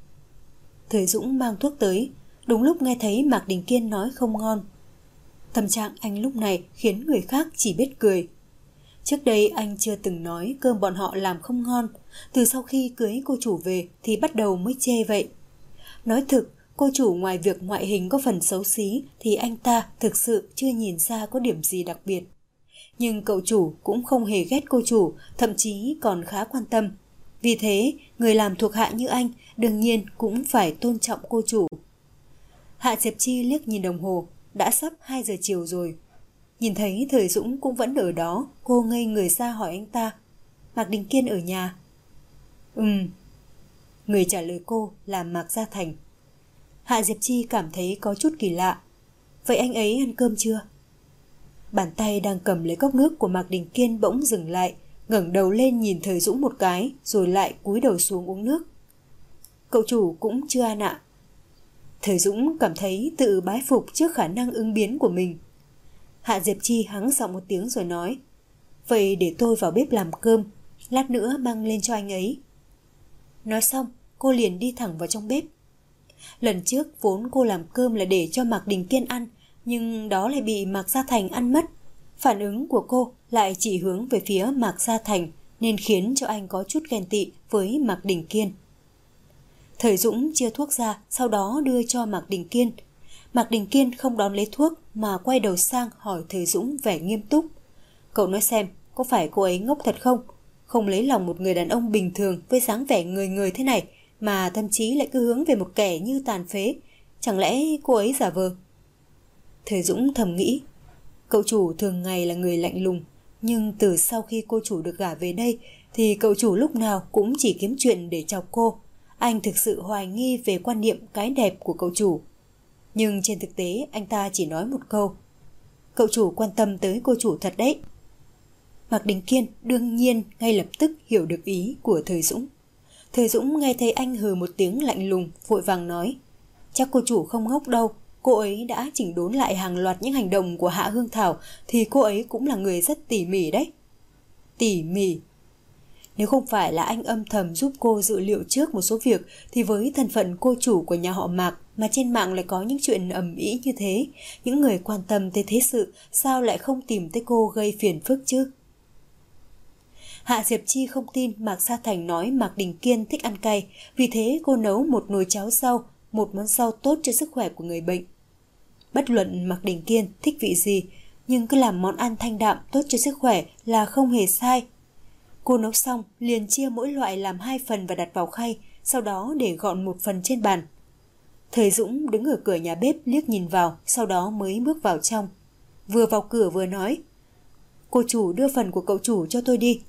Thời Dũng mang thuốc tới, đúng lúc nghe thấy Mạc Đình Kiên nói không ngon. Tâm trạng anh lúc này khiến người khác chỉ biết cười. Trước đây anh chưa từng nói cơm bọn họ làm không ngon, từ sau khi cưới cô chủ về thì bắt đầu mới chê vậy. Nói thực, cô chủ ngoài việc ngoại hình có phần xấu xí thì anh ta thực sự chưa nhìn ra có điểm gì đặc biệt. Nhưng cậu chủ cũng không hề ghét cô chủ, thậm chí còn khá quan tâm. Vì thế, người làm thuộc hạ như anh đương nhiên cũng phải tôn trọng cô chủ. Hạ Diệp Chi liếc nhìn đồng hồ, đã sắp hai giờ chiều rồi. Nhìn thấy Thời Dũng cũng vẫn ở đó, cô ngây người ra hỏi anh ta. Mạc Đình Kiên ở nhà? Ừm. Người trả lời cô là Mạc Gia Thành. Hạ Diệp Chi cảm thấy có chút kỳ lạ. Vậy anh ấy ăn cơm chưa? Bàn tay đang cầm lấy cốc nước của Mạc Đình Kiên bỗng dừng lại, ngẩng đầu lên nhìn Thời Dũng một cái, rồi lại cúi đầu xuống uống nước. Cậu chủ cũng chưa ăn ạ. Thời Dũng cảm thấy tự bái phục trước khả năng ứng biến của mình. Hạ Diệp Chi hắng giọng một tiếng rồi nói. Vậy để tôi vào bếp làm cơm, lát nữa mang lên cho anh ấy. Nói xong, cô liền đi thẳng vào trong bếp. Lần trước vốn cô làm cơm là để cho Mạc Đình Kiên ăn, nhưng đó lại bị Mạc Gia Thành ăn mất. Phản ứng của cô lại chỉ hướng về phía Mạc Gia Thành, nên khiến cho anh có chút ghen tị với Mạc Đình Kiên. Thời Dũng chia thuốc ra, sau đó đưa cho Mạc Đình Kiên. Mạc Đình Kiên không đón lấy thuốc mà quay đầu sang hỏi Thời Dũng vẻ nghiêm túc. Cậu nói xem, có phải cô ấy ngốc thật không? Không lấy lòng một người đàn ông bình thường với dáng vẻ người người thế này, mà thậm chí lại cứ hướng về một kẻ như tàn phế. Chẳng lẽ cô ấy giả vờ? Thời Dũng thầm nghĩ, cậu chủ thường ngày là người lạnh lùng, nhưng từ sau khi cô chủ được gả về đây thì cậu chủ lúc nào cũng chỉ kiếm chuyện để chọc cô. Anh thực sự hoài nghi về quan niệm cái đẹp của cậu chủ. Nhưng trên thực tế anh ta chỉ nói một câu. Cậu chủ quan tâm tới cô chủ thật đấy. Mạc Đình Kiên đương nhiên ngay lập tức hiểu được ý của Thời Dũng. Thời Dũng nghe thấy anh hừ một tiếng lạnh lùng, vội vàng nói. Chắc cô chủ không ngốc đâu, cô ấy đã chỉnh đốn lại hàng loạt những hành động của Hạ Hương Thảo thì cô ấy cũng là người rất tỉ mỉ đấy. Tỉ mỉ. Nếu không phải là anh âm thầm giúp cô dự liệu trước một số việc thì với thân phận cô chủ của nhà họ Mạc mà trên mạng lại có những chuyện ầm ĩ như thế, những người quan tâm tới thế sự sao lại không tìm tới cô gây phiền phức chứ? Hạ Diệp Chi không tin Mạc Sa Thành nói Mạc Đình Kiên thích ăn cay, vì thế cô nấu một nồi cháo rau, một món rau tốt cho sức khỏe của người bệnh. Bất luận Mạc Đình Kiên thích vị gì, nhưng cứ làm món ăn thanh đạm tốt cho sức khỏe là không hề sai. Cô nấu xong liền chia mỗi loại làm hai phần và đặt vào khay, sau đó để gọn một phần trên bàn. Thời Dũng đứng ở cửa nhà bếp liếc nhìn vào, sau đó mới bước vào trong. Vừa vào cửa vừa nói, cô chủ đưa phần của cậu chủ cho tôi đi.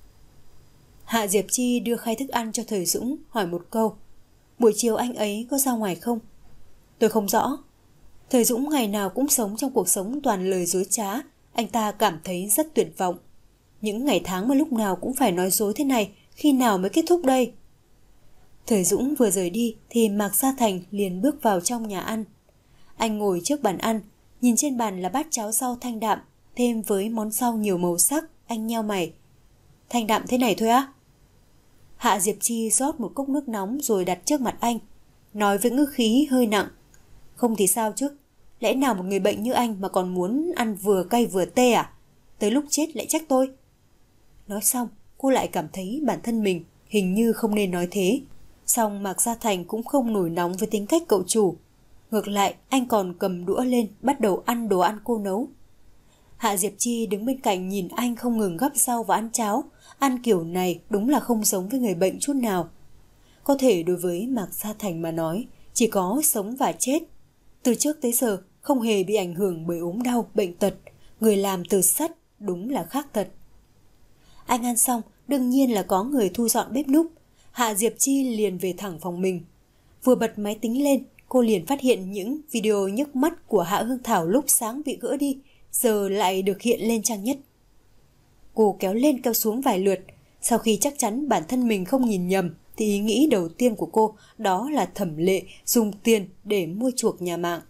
Hạ Diệp Chi đưa khay thức ăn cho Thời Dũng, hỏi một câu, buổi chiều anh ấy có ra ngoài không? Tôi không rõ. Thời Dũng ngày nào cũng sống trong cuộc sống toàn lời dối trá, anh ta cảm thấy rất tuyệt vọng. Những ngày tháng mà lúc nào cũng phải nói dối thế này, khi nào mới kết thúc đây? Thời Dũng vừa rời đi thì Mạc Sa Thành liền bước vào trong nhà ăn. Anh ngồi trước bàn ăn, nhìn trên bàn là bát cháo rau thanh đạm, thêm với món rau nhiều màu sắc, anh nheo mày. Thanh đạm thế này thôi á? Hạ Diệp Chi rót một cốc nước nóng rồi đặt trước mặt anh, nói với ngữ khí hơi nặng. Không thì sao chứ? Lẽ nào một người bệnh như anh mà còn muốn ăn vừa cay vừa tê à? Tới lúc chết lại trách tôi. Nói xong, cô lại cảm thấy bản thân mình hình như không nên nói thế. Song Mạc Gia Thành cũng không nổi nóng với tính cách cậu chủ. Ngược lại, anh còn cầm đũa lên, bắt đầu ăn đồ ăn cô nấu. Hạ Diệp Chi đứng bên cạnh nhìn anh không ngừng gắp rau và ăn cháo. Ăn kiểu này đúng là không giống với người bệnh chút nào. Có thể đối với Mạc Gia Thành mà nói, chỉ có sống và chết. Từ trước tới giờ, không hề bị ảnh hưởng bởi ốm đau, bệnh tật. Người làm từ sắt đúng là khác thật. Anh ăn xong, đương nhiên là có người thu dọn bếp núc. Hạ Diệp Chi liền về thẳng phòng mình. Vừa bật máy tính lên, cô liền phát hiện những video nhức mắt của Hạ Hương Thảo lúc sáng bị gỡ đi, giờ lại được hiện lên trang nhất. Cô kéo lên kéo xuống vài lượt. Sau khi chắc chắn bản thân mình không nhìn nhầm, thì ý nghĩ đầu tiên của cô đó là Thẩm Lệ dùng tiền để mua chuộc nhà mạng.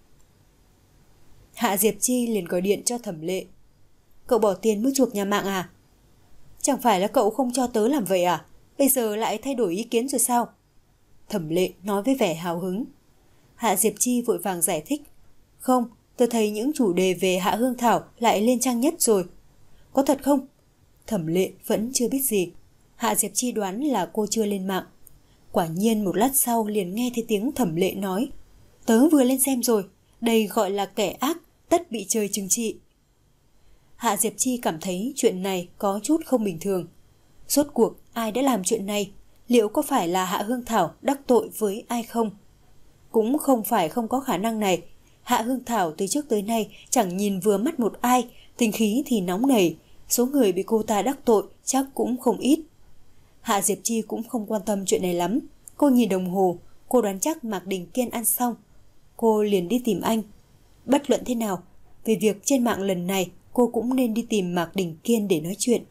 Hạ Diệp Chi liền gọi điện cho Thẩm Lệ. Cậu bỏ tiền mua chuộc nhà mạng à? Chẳng phải là cậu không cho tớ làm vậy à? Bây giờ lại thay đổi ý kiến rồi sao? Thẩm Lệ nói với vẻ hào hứng. Hạ Diệp Chi vội vàng giải thích. Không, tôi thấy những chủ đề về Hạ Hương Thảo lại lên trang nhất rồi. Có thật không? Thẩm Lệ vẫn chưa biết gì. Hạ Diệp Chi đoán là cô chưa lên mạng. Quả nhiên một lát sau liền nghe thấy tiếng Thẩm Lệ nói. Tớ vừa lên xem rồi, đây gọi là kẻ ác, tất bị trời trừng trị. Hạ Diệp Chi cảm thấy chuyện này có chút không bình thường. Rốt cuộc ai đã làm chuyện này? Liệu có phải là Hạ Hương Thảo đắc tội với ai không? Cũng không phải không có khả năng này. Hạ Hương Thảo từ trước tới nay chẳng nhìn vừa mắt một ai, tình khí thì nóng nảy. Số người bị cô ta đắc tội chắc cũng không ít. Hạ Diệp Chi cũng không quan tâm chuyện này lắm. Cô nhìn đồng hồ, cô đoán chắc Mạc Đình Kiên ăn xong. Cô liền đi tìm anh. Bất luận thế nào, về việc trên mạng lần này, cô cũng nên đi tìm Mạc Đình Kiên để nói chuyện.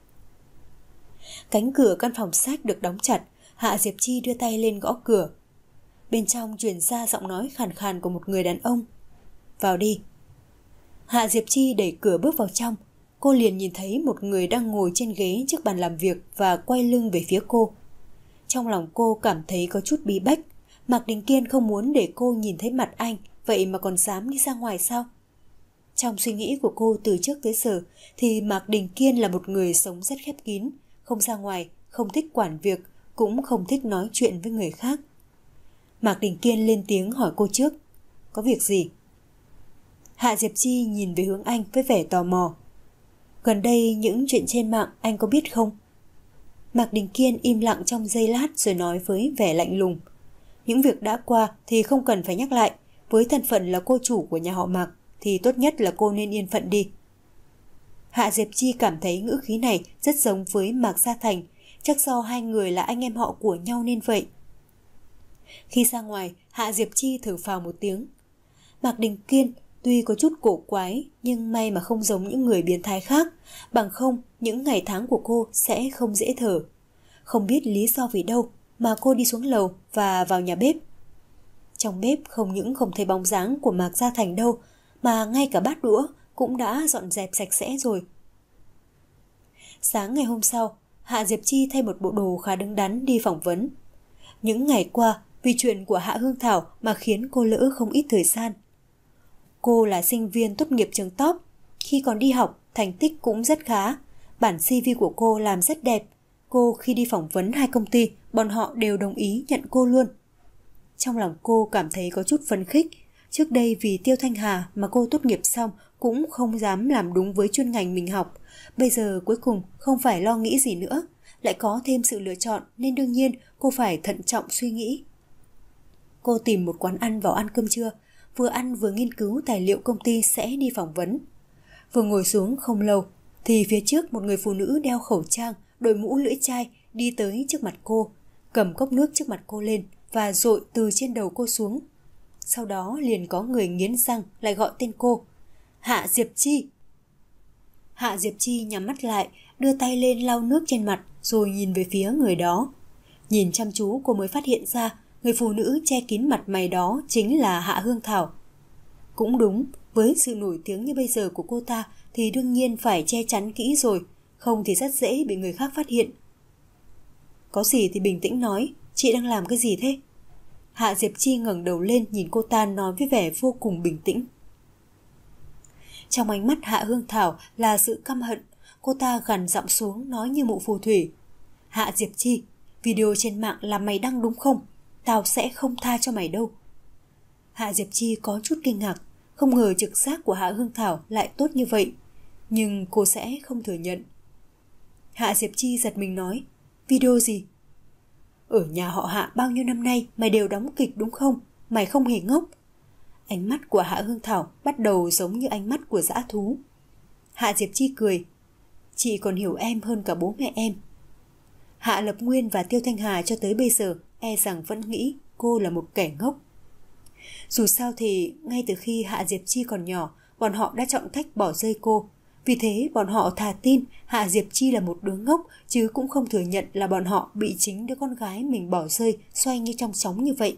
Cánh cửa căn phòng sách được đóng chặt, Hạ Diệp Chi đưa tay lên gõ cửa. Bên trong truyền ra giọng nói khàn khàn của một người đàn ông. Vào đi. Hạ Diệp Chi đẩy cửa bước vào trong. Cô liền nhìn thấy một người đang ngồi trên ghế trước bàn làm việc và quay lưng về phía cô. Trong lòng cô cảm thấy có chút bí bách. Mạc Đình Kiên không muốn để cô nhìn thấy mặt anh, vậy mà còn dám đi ra ngoài sao? Trong suy nghĩ của cô từ trước tới giờ thì Mạc Đình Kiên là một người sống rất khép kín, không ra ngoài, không thích quản việc, cũng không thích nói chuyện với người khác. Mạc Đình Kiên lên tiếng hỏi cô trước. Có việc gì? Hạ Diệp Chi nhìn về hướng anh với vẻ tò mò. Gần đây những chuyện trên mạng anh có biết không? Mạc Đình Kiên im lặng trong giây lát rồi nói với vẻ lạnh lùng. Những việc đã qua thì không cần phải nhắc lại. Với thân phận là cô chủ của nhà họ Mạc thì tốt nhất là cô nên yên phận đi. Hạ Diệp Chi cảm thấy ngữ khí này rất giống với Mạc Gia Thành. Chắc do hai người là anh em họ của nhau nên vậy. Khi ra ngoài, Hạ Diệp Chi thở phào một tiếng. Mạc Đình Kiên tuy có chút cổ quái, nhưng may mà không giống những người biến thái khác, bằng không những ngày tháng của cô sẽ không dễ thở. Không biết lý do vì đâu mà cô đi xuống lầu và vào nhà bếp. Trong bếp không những không thấy bóng dáng của Mạc Gia Thành đâu, mà ngay cả bát đũa cũng đã dọn dẹp sạch sẽ rồi. Sáng ngày hôm sau, Hạ Diệp Chi thay một bộ đồ khá đứng đắn đi phỏng vấn. Những ngày qua, vì chuyện của Hạ Hương Thảo mà khiến cô lỡ không ít thời gian. Cô là sinh viên tốt nghiệp trường top, khi còn đi học, thành tích cũng rất khá. Bản xê vê của cô làm rất đẹp. Cô khi đi phỏng vấn hai công ty, bọn họ đều đồng ý nhận cô luôn. Trong lòng cô cảm thấy có chút phấn khích. Trước đây vì Tiêu Thanh Hà mà cô tốt nghiệp xong cũng không dám làm đúng với chuyên ngành mình học. Bây giờ cuối cùng không phải lo nghĩ gì nữa, lại có thêm sự lựa chọn nên đương nhiên cô phải thận trọng suy nghĩ. Cô tìm một quán ăn vào ăn cơm trưa, vừa ăn vừa nghiên cứu tài liệu công ty sẽ đi phỏng vấn. Vừa ngồi xuống không lâu thì phía trước một người phụ nữ đeo khẩu trang, đội mũ lưỡi chai đi tới trước mặt cô, cầm cốc nước trước mặt cô lên và dội từ trên đầu cô xuống. Sau đó liền có người nghiến răng lại gọi tên cô, Hạ Diệp Chi. Hạ Diệp Chi nhắm mắt lại, đưa tay lên lau nước trên mặt rồi nhìn về phía người đó. Nhìn chăm chú cô mới phát hiện ra người phụ nữ che kín mặt mày đó chính là Hạ Hương Thảo. Cũng đúng, với sự nổi tiếng như bây giờ của cô ta thì đương nhiên phải che chắn kỹ rồi, không thì rất dễ bị người khác phát hiện. Có gì thì bình tĩnh nói, chị đang làm cái gì thế? Hạ Diệp Chi ngẩng đầu lên nhìn cô ta nói với vẻ vô cùng bình tĩnh. Trong ánh mắt Hạ Hương Thảo là sự căm hận, cô ta gằn giọng xuống nói như mụ phù thủy. Hạ Diệp Chi, video trên mạng là mày đăng đúng không? Tao sẽ không tha cho mày đâu. Hạ Diệp Chi có chút kinh ngạc, không ngờ trực giác của Hạ Hương Thảo lại tốt như vậy, nhưng cô sẽ không thừa nhận. Hạ Diệp Chi giật mình nói, video gì? Ở nhà họ Hạ bao nhiêu năm nay mày đều đóng kịch đúng không? Mày không hề ngốc. Ánh mắt của Hạ Hương Thảo bắt đầu giống như ánh mắt của dã thú. Hạ Diệp Chi cười, chị còn hiểu em hơn cả bố mẹ em. Hạ Lập Nguyên và Tiêu Thanh Hà cho tới bây giờ e rằng vẫn nghĩ cô là một kẻ ngốc. Dù sao thì ngay từ khi Hạ Diệp Chi còn nhỏ, bọn họ đã chọn cách bỏ rơi cô. Vì thế bọn họ thà tin Hạ Diệp Chi là một đứa ngốc, chứ cũng không thừa nhận là bọn họ bị chính đứa con gái mình bỏ rơi xoay như trong sóng như vậy.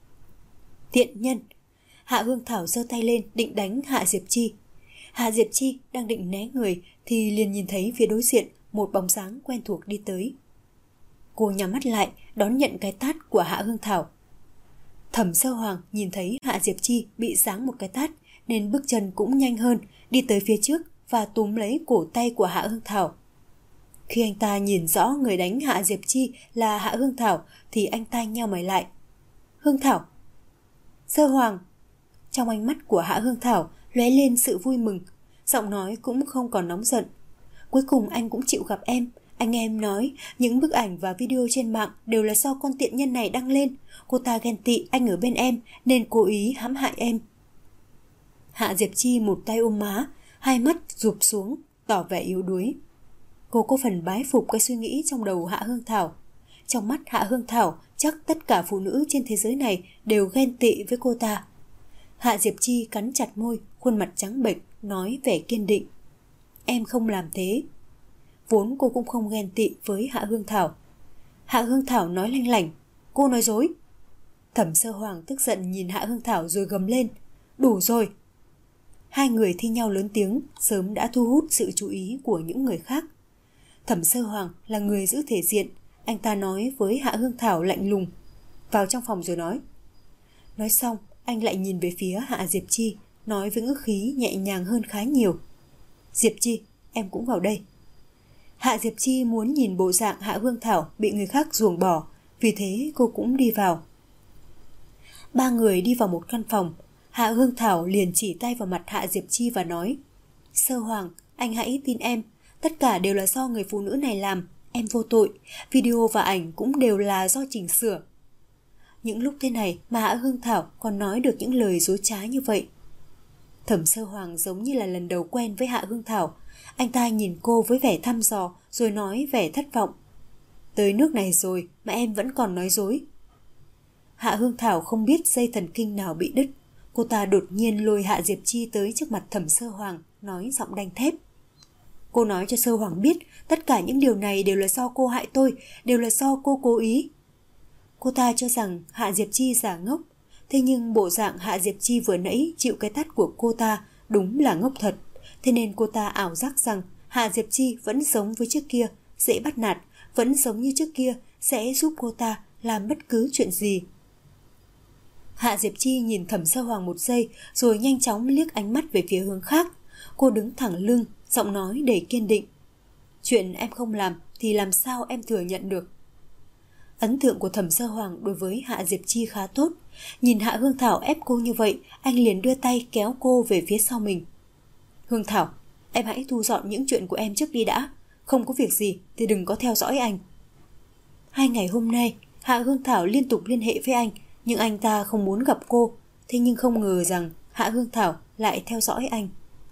Tiện nhân! Hạ Hương Thảo giơ tay lên định đánh Hạ Diệp Chi. Hạ Diệp Chi đang định né người thì liền nhìn thấy phía đối diện một bóng dáng quen thuộc đi tới. Cô nhắm mắt lại đón nhận cái tát của Hạ Hương Thảo. Thẩm Sơ Hoàng nhìn thấy Hạ Diệp Chi bị giáng một cái tát nên bước chân cũng nhanh hơn, đi tới phía trước và túm lấy cổ tay của Hạ Hương Thảo. Khi anh ta nhìn rõ người đánh Hạ Diệp Chi là Hạ Hương Thảo thì anh ta nheo mày lại. Hương Thảo! Sơ Hoàng! Trong ánh mắt của Hạ Hương Thảo lóe lên sự vui mừng, giọng nói cũng không còn nóng giận. Cuối cùng anh cũng chịu gặp em. Anh em nói những bức ảnh và video trên mạng đều là do con tiện nhân này đăng lên. Cô ta ghen tị anh ở bên em nên cố ý hãm hại em. Hạ Diệp Chi một tay ôm má, hai mắt rụp xuống, tỏ vẻ yếu đuối. Cô có phần bái phục cái suy nghĩ trong đầu Hạ Hương Thảo. Trong mắt Hạ Hương Thảo chắc tất cả phụ nữ trên thế giới này đều ghen tị với cô ta. Hạ Diệp Chi cắn chặt môi, khuôn mặt trắng bệch, nói vẻ kiên định. Em không làm thế. Vốn cô cũng không ghen tị với Hạ Hương Thảo. Hạ Hương Thảo nói lanh lảnh, cô nói dối. Thẩm Sơ Hoàng tức giận nhìn Hạ Hương Thảo rồi gầm lên, đủ rồi. Hai người thi nhau lớn tiếng sớm đã thu hút sự chú ý của những người khác. Thẩm Sơ Hoàng là người giữ thể diện, anh ta nói với Hạ Hương Thảo lạnh lùng, vào trong phòng rồi nói. Nói xong, anh lại nhìn về phía Hạ Diệp Chi, nói với ngữ khí nhẹ nhàng hơn khá nhiều. Diệp Chi, em cũng vào đây. Hạ Diệp Chi muốn nhìn bộ dạng Hạ Hương Thảo bị người khác ruồng bỏ, vì thế cô cũng đi vào. Ba người đi vào một căn phòng, Hạ Hương Thảo liền chỉ tay vào mặt Hạ Diệp Chi và nói, Sơ Hoàng, anh hãy tin em, tất cả đều là do người phụ nữ này làm, em vô tội, video và ảnh cũng đều là do chỉnh sửa. Những lúc thế này mà Hạ Hương Thảo còn nói được những lời dối trá như vậy. Thẩm Sơ Hoàng giống như là lần đầu quen với Hạ Hương Thảo, anh ta nhìn cô với vẻ thăm dò rồi nói vẻ thất vọng. Tới nước này rồi mà em vẫn còn nói dối. Hạ Hương Thảo không biết dây thần kinh nào bị đứt. Cô ta đột nhiên lôi Hạ Diệp Chi tới trước mặt Thẩm Sơ Hoàng, nói giọng đanh thép. Cô nói cho Sơ Hoàng biết tất cả những điều này đều là do cô hại tôi, đều là do cô cố ý. Cô ta cho rằng Hạ Diệp Chi giả ngốc, Thế nhưng bộ dạng Hạ Diệp Chi vừa nãy chịu cái tát của cô ta đúng là ngốc thật. Thế nên cô ta ảo giác rằng Hạ Diệp Chi vẫn giống với trước kia, dễ bắt nạt, vẫn giống như trước kia, sẽ giúp cô ta làm bất cứ chuyện gì. Hạ Diệp Chi nhìn Thẩm Sơ Hoàng một giây rồi nhanh chóng liếc ánh mắt về phía hướng khác. Cô đứng thẳng lưng, giọng nói đầy kiên định. Chuyện em không làm thì làm sao em thừa nhận được. Ấn tượng của Thẩm Sơ Hoàng đối với Hạ Diệp Chi khá tốt. Nhìn Hạ Hương Thảo ép cô như vậy, anh liền đưa tay kéo cô về phía sau mình. Hương Thảo, em hãy thu dọn những chuyện của em trước đi đã. Không có việc gì thì đừng có theo dõi anh. Hai ngày hôm nay, Hạ Hương Thảo liên tục liên hệ với anh, nhưng anh ta không muốn gặp cô. Thế nhưng không ngờ rằng Hạ Hương Thảo lại theo dõi anh.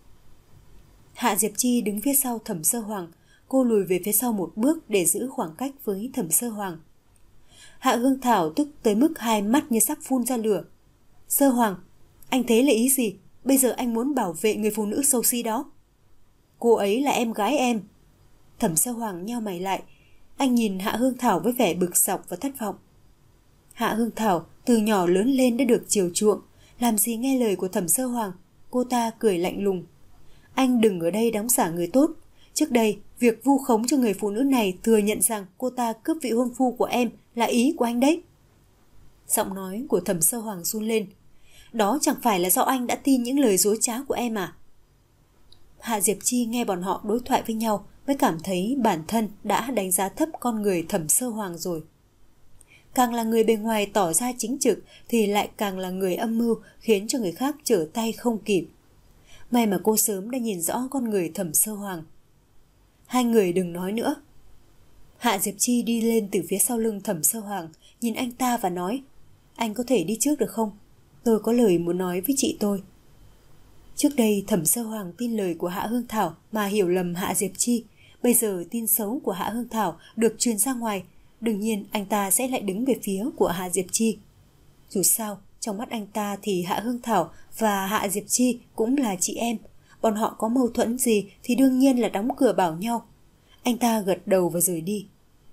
Hạ Diệp Chi đứng phía sau Thẩm Sơ Hoàng. Cô lùi về phía sau một bước để giữ khoảng cách với Thẩm Sơ Hoàng. Hạ Hương Thảo tức tới mức hai mắt như sắp phun ra lửa. Sơ Hoàng, anh thế là ý gì? Bây giờ anh muốn bảo vệ người phụ nữ xấu xí đó. Cô ấy là em gái em. Thẩm Sơ Hoàng nheo mày lại. Anh nhìn Hạ Hương Thảo với vẻ bực dọc và thất vọng. Hạ Hương Thảo từ nhỏ lớn lên đã được chiều chuộng, làm gì nghe lời của Thẩm Sơ Hoàng. Cô ta cười lạnh lùng. Anh đừng ở đây đóng giả người tốt. Trước đây, việc vu khống cho người phụ nữ này thừa nhận rằng cô ta cướp vị hôn phu của em là ý của anh đấy. Giọng nói của Thẩm Sơ Hoàng run lên. Đó chẳng phải là do anh đã tin những lời dối trá của em à? Hạ Diệp Chi nghe bọn họ đối thoại với nhau mới cảm thấy bản thân đã đánh giá thấp con người Thẩm Sơ Hoàng rồi. Càng là người bên ngoài tỏ ra chính trực thì lại càng là người âm mưu, khiến cho người khác trở tay không kịp. May mà cô sớm đã nhìn rõ con người Thẩm Sơ Hoàng. Hai người đừng nói nữa. Hạ Diệp Chi đi lên từ phía sau lưng Thẩm Sơ Hoàng, nhìn anh ta và nói, anh có thể đi trước được không? Tôi có lời muốn nói với chị tôi. Trước đây Thẩm Sơ Hoàng tin lời của Hạ Hương Thảo mà hiểu lầm Hạ Diệp Chi. Bây giờ tin xấu của Hạ Hương Thảo được truyền ra ngoài, đương nhiên anh ta sẽ lại đứng về phía của Hạ Diệp Chi. Dù sao, trong mắt anh ta thì Hạ Hương Thảo và Hạ Diệp Chi cũng là chị em. Bọn họ có mâu thuẫn gì thì đương nhiên là đóng cửa bảo nhau. Anh ta gật đầu và rời đi.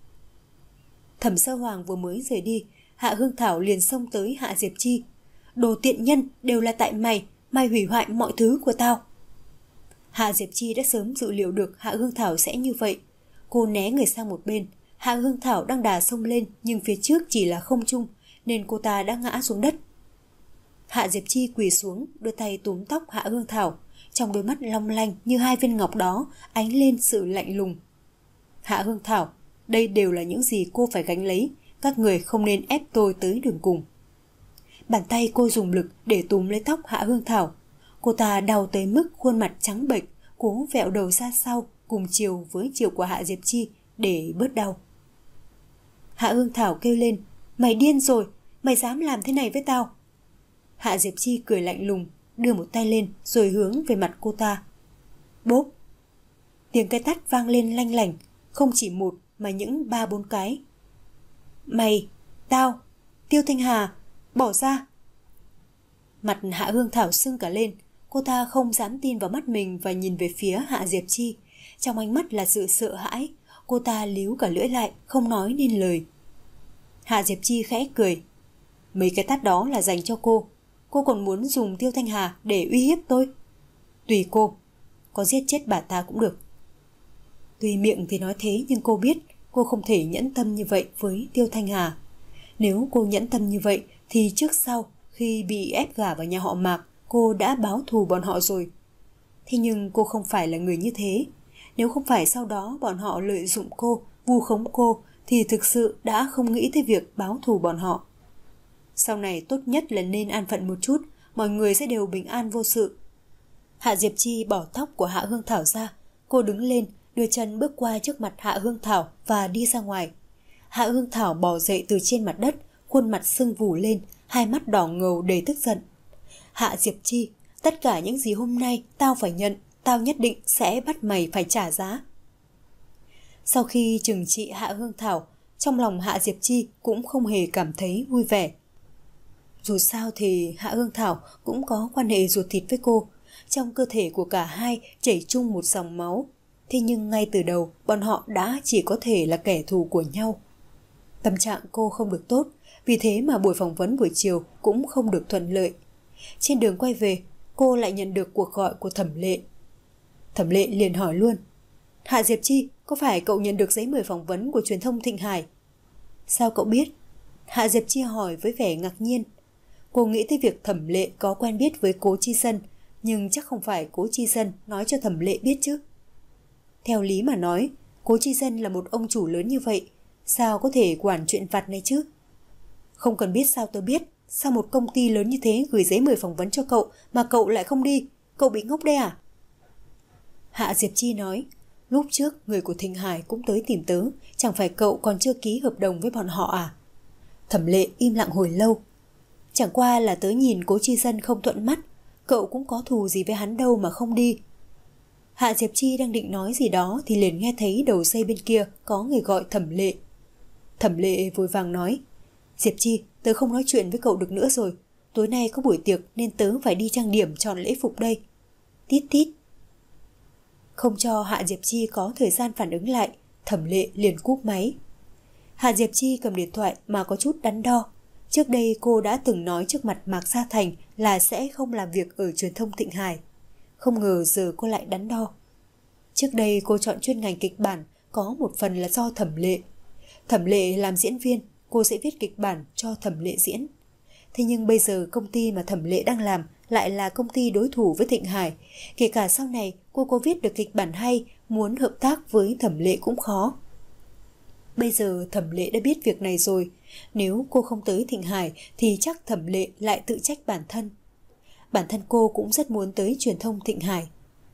Thẩm Sơ Hoàng vừa mới rời đi, Hạ Hương Thảo liền xông tới Hạ Diệp Chi. Đồ tiện nhân, đều là tại mày, mày hủy hoại mọi thứ của tao. Hạ Diệp Chi đã sớm dự liệu được Hạ Hương Thảo sẽ như vậy. Cô né người sang một bên. Hạ Hương Thảo đang đà xông lên nhưng phía trước chỉ là không trung nên cô ta đã ngã xuống đất. Hạ Diệp Chi quỳ xuống, đưa tay túm tóc Hạ Hương Thảo. Trong đôi mắt long lanh như hai viên ngọc đó ánh lên sự lạnh lùng. Hạ Hương Thảo, đây đều là những gì cô phải gánh lấy. Các người không nên ép tôi tới đường cùng. Bàn tay cô dùng lực để túm lấy tóc Hạ Hương Thảo. Cô ta đau tới mức khuôn mặt trắng bệch, cố vẹo đầu ra sau cùng chiều với chiều của Hạ Diệp Chi để bớt đau. Hạ Hương Thảo kêu lên, mày điên rồi, mày dám làm thế này với tao. Hạ Diệp Chi cười lạnh lùng, đưa một tay lên rồi hướng về mặt cô ta. Bốp! Tiếng cái tát vang lên lanh lảnh, không chỉ một mà những ba bốn cái. Mày, tao, Tiêu Thanh Hà, bỏ ra! Mặt Hạ Hương Thảo sưng cả lên, cô ta không dám tin vào mắt mình và nhìn về phía Hạ Diệp Chi. Trong ánh mắt là sự sợ hãi, cô ta líu cả lưỡi lại, không nói nên lời. Hạ Diệp Chi khẽ cười. Mấy cái tát đó là dành cho cô. Cô còn muốn dùng Tiêu Thanh Hà để uy hiếp tôi. Tùy cô, có giết chết bà ta cũng được. Tuy miệng thì nói thế nhưng cô biết cô không thể nhẫn tâm như vậy với Tiêu Thanh Hà. Nếu cô nhẫn tâm như vậy thì trước sau khi bị ép gả vào nhà họ Mạc, cô đã báo thù bọn họ rồi. Thế nhưng cô không phải là người như thế. Nếu không phải sau đó bọn họ lợi dụng cô, vu khống cô thì thực sự đã không nghĩ tới việc báo thù bọn họ. Sau này tốt nhất là nên an phận một chút, mọi người sẽ đều bình an vô sự. Hạ Diệp Chi bỏ tóc của Hạ Hương Thảo ra. Cô đứng lên, đưa chân bước qua trước mặt Hạ Hương Thảo và đi ra ngoài. Hạ Hương Thảo bò dậy từ trên mặt đất, khuôn mặt sưng vù lên, hai mắt đỏ ngầu đầy tức giận. Hạ Diệp Chi, tất cả những gì hôm nay tao phải nhận, tao nhất định sẽ bắt mày phải trả giá. Sau khi trừng trị Hạ Hương Thảo, trong lòng Hạ Diệp Chi cũng không hề cảm thấy vui vẻ. Dù sao thì Hạ Hương Thảo cũng có quan hệ ruột thịt với cô. Trong cơ thể của cả hai chảy chung một dòng máu. Thế nhưng ngay từ đầu bọn họ đã chỉ có thể là kẻ thù của nhau. Tâm trạng cô không được tốt, Vì thế mà buổi phỏng vấn buổi chiều cũng không được thuận lợi. Trên đường quay về, cô lại nhận được cuộc gọi của Thẩm Lệ. Thẩm Lệ liền hỏi luôn: Hạ Diệp Chi, có phải cậu nhận được giấy mời phỏng vấn của truyền thông Thịnh Hải? Sao cậu biết? Hạ Diệp Chi hỏi với vẻ ngạc nhiên. Cô nghĩ tới việc Thẩm Lệ có quen biết với Cố Chi Dân, nhưng chắc không phải Cố Chi Dân nói cho Thẩm Lệ biết chứ. Theo lý mà nói, Cố Chi Dân là một ông chủ lớn như vậy, sao có thể quản chuyện vặt này chứ? Không cần biết sao tôi biết, sao một công ty lớn như thế gửi giấy mời phỏng vấn cho cậu mà cậu lại không đi, cậu bị ngốc đây à? Hạ Diệp Chi nói, lúc trước người của Thịnh Hải cũng tới tìm tớ, chẳng phải cậu còn chưa ký hợp đồng với bọn họ à? Thẩm Lệ im lặng hồi lâu. Chẳng qua là tớ nhìn Cố Chi Dân không thuận mắt, cậu cũng có thù gì với hắn đâu mà không đi. Hạ Diệp Chi đang định nói gì đó thì liền nghe thấy đầu dây bên kia có người gọi Thẩm Lệ. Thẩm Lệ vội vàng nói, Diệp Chi, tớ không nói chuyện với cậu được nữa rồi. Tối nay có buổi tiệc nên tớ phải đi trang điểm chọn lễ phục đây. Tít tít. Không cho Hạ Diệp Chi có thời gian phản ứng lại, Thẩm Lệ liền cúp máy. Hạ Diệp Chi cầm điện thoại mà có chút đắn đo. Trước đây cô đã từng nói trước mặt Mạc Gia Thành là sẽ không làm việc ở truyền thông Thịnh Hải. Không ngờ giờ cô lại đắn đo. Trước đây cô chọn chuyên ngành kịch bản có một phần là do Thẩm Lệ. Thẩm Lệ làm diễn viên, cô sẽ viết kịch bản cho Thẩm Lệ diễn. Thế nhưng bây giờ công ty mà Thẩm Lệ đang làm lại là công ty đối thủ với Thịnh Hải. Kể cả sau này cô có viết được kịch bản hay, muốn hợp tác với Thẩm Lệ cũng khó. Bây giờ Thẩm Lệ đã biết việc này rồi. Nếu cô không tới Thịnh Hải thì chắc Thẩm Lệ lại tự trách bản thân. Bản thân cô cũng rất muốn tới truyền thông Thịnh Hải.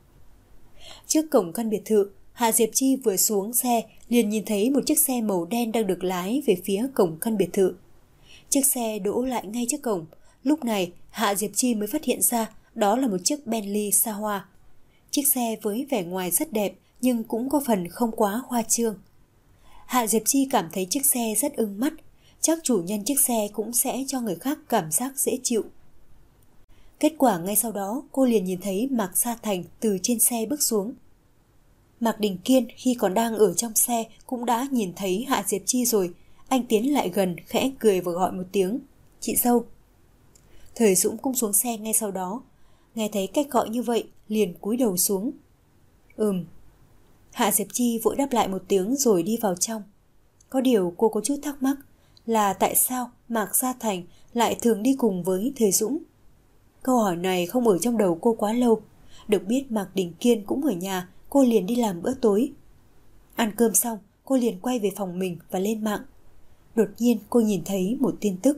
Trước cổng căn biệt thự, Hạ Diệp Chi vừa xuống xe liền nhìn thấy một chiếc xe màu đen đang được lái về phía cổng căn biệt thự. Chiếc xe đỗ lại ngay trước cổng. Lúc này Hạ Diệp Chi mới phát hiện ra đó là một chiếc Bentley xa hoa. Chiếc xe với vẻ ngoài rất đẹp nhưng cũng có phần không quá hoa trương. Hạ Diệp Chi cảm thấy chiếc xe rất ưng mắt, chắc chủ nhân chiếc xe cũng sẽ cho người khác cảm giác dễ chịu. Kết quả ngay sau đó cô liền nhìn thấy Mạc Gia Thành từ trên xe bước xuống. Mạc Đình Kiên khi còn đang ở trong xe cũng đã nhìn thấy Hạ Diệp Chi rồi. Anh tiến lại gần khẽ cười và gọi một tiếng, chị dâu. Thời Dũng cũng xuống xe ngay sau đó. Nghe thấy cách gọi như vậy liền cúi đầu xuống. Ừm. Hạ Diệp Chi vội đáp lại một tiếng rồi đi vào trong. Có điều cô có chút thắc mắc là tại sao Mạc Gia Thành lại thường đi cùng với Thời Dũng. Câu hỏi này không ở trong đầu cô quá lâu. Được biết Mạc Đình Kiên cũng ở nhà, cô liền đi làm bữa tối. Ăn cơm xong, cô liền quay về phòng mình và lên mạng. Đột nhiên cô nhìn thấy một tin tức.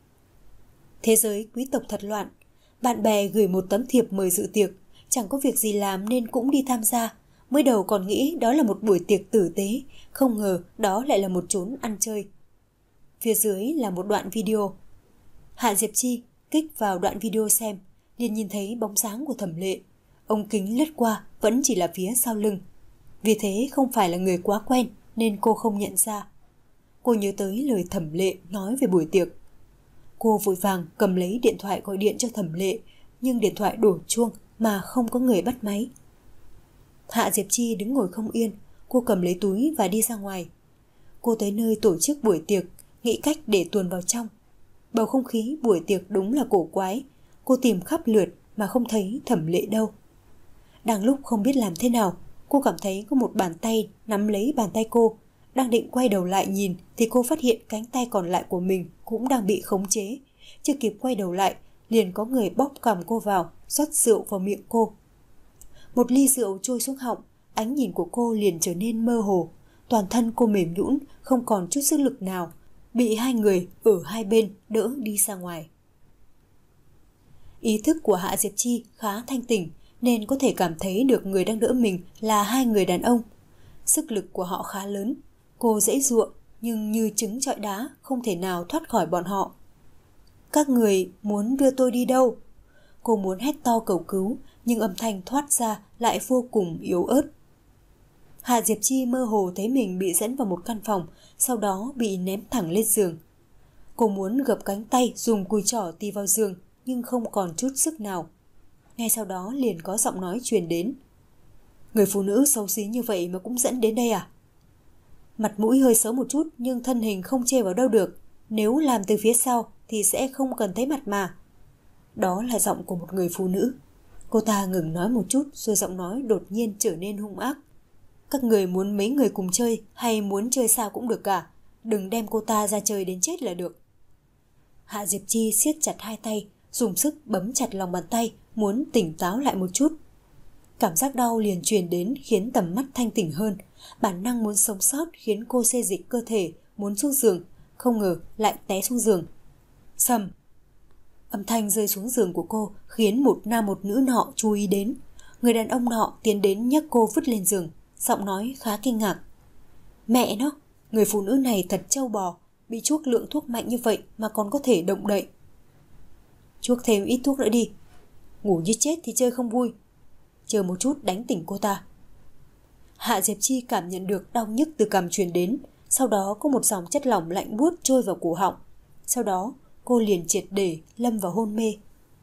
Thế giới quý tộc thật loạn. Bạn bè gửi một tấm thiệp mời dự tiệc. Chẳng có việc gì làm nên cũng đi tham gia. Mới đầu còn nghĩ đó là một buổi tiệc tử tế, không ngờ đó lại là một chốn ăn chơi. Phía dưới là một đoạn video. Hạ Diệp Chi kích vào đoạn video xem, liền nhìn thấy bóng dáng của Thẩm Lệ. Ống kính lướt qua vẫn chỉ là phía sau lưng. Vì thế không phải là người quá quen nên cô không nhận ra. Cô nhớ tới lời Thẩm Lệ nói về buổi tiệc. Cô vội vàng cầm lấy điện thoại gọi điện cho Thẩm Lệ, nhưng điện thoại đổ chuông mà không có người bắt máy. Hạ Diệp Chi đứng ngồi không yên, cô cầm lấy túi và đi ra ngoài. Cô tới nơi tổ chức buổi tiệc, nghĩ cách để tuồn vào trong. Bầu không khí buổi tiệc đúng là cổ quái. Cô tìm khắp lượt mà không thấy Thẩm Lệ đâu. Đang lúc không biết làm thế nào, cô cảm thấy có một bàn tay nắm lấy bàn tay cô. Đang định quay đầu lại nhìn thì cô phát hiện cánh tay còn lại của mình cũng đang bị khống chế. Chưa kịp quay đầu lại, liền có người bóp cằm cô vào, rót rượu vào miệng cô. Một ly rượu trôi xuống họng, ánh nhìn của cô liền trở nên mơ hồ. Toàn thân cô mềm nhũn, không còn chút sức lực nào, bị hai người ở hai bên đỡ đi ra ngoài. Ý thức của Hạ Diệp Chi khá thanh tỉnh nên có thể cảm thấy được người đang đỡ mình là hai người đàn ông. Sức lực của họ khá lớn, cô giãy giụa nhưng như trứng trọi đá, không thể nào thoát khỏi bọn họ. Các người muốn đưa tôi đi đâu? Cô muốn hét to cầu cứu nhưng âm thanh thoát ra lại vô cùng yếu ớt. Hạ Diệp Chi mơ hồ thấy mình bị dẫn vào một căn phòng, sau đó bị ném thẳng lên giường. Cô muốn gập cánh tay dùng cùi trỏ tì vào giường nhưng không còn chút sức nào. Ngay sau đó liền có giọng nói truyền đến. Người phụ nữ xấu xí như vậy mà cũng dẫn đến đây à? Mặt mũi hơi xấu một chút nhưng thân hình không chê vào đâu được. nếu làm từ phía sau thì sẽ không cần thấy mặt mà. Đó là giọng của một người phụ nữ. Cô ta ngừng nói một chút rồi giọng nói đột nhiên trở nên hung ác. Các người muốn mấy người cùng chơi hay muốn chơi sao cũng được cả. Đừng đem cô ta ra chơi đến chết là được. Hạ Diệp Chi siết chặt hai tay, dùng sức bấm chặt lòng bàn tay, muốn tỉnh táo lại một chút. Cảm giác đau liền truyền đến khiến tầm mắt thanh tỉnh hơn. Bản năng muốn sống sót khiến cô xê dịch cơ thể, muốn xuống giường, không ngờ lại té xuống giường. Sầm! Âm thanh rơi xuống giường của cô khiến một nam một nữ nọ chú ý đến. Người đàn ông nọ tiến đến nhấc cô vứt lên giường, giọng nói khá kinh ngạc. Mẹ nó, người phụ nữ này thật trâu bò, bị chuốc lượng thuốc mạnh như vậy mà còn có thể động đậy. Chuốc thêm ít thuốc nữa đi, ngủ như chết thì chơi không vui. Chờ một chút đánh tỉnh cô ta. Hạ Diệp Chi cảm nhận được đau nhức từ cằm truyền đến, sau đó có một dòng chất lỏng lạnh buốt trôi vào cổ họng. Sau đó cô liền triệt để lâm vào hôn mê.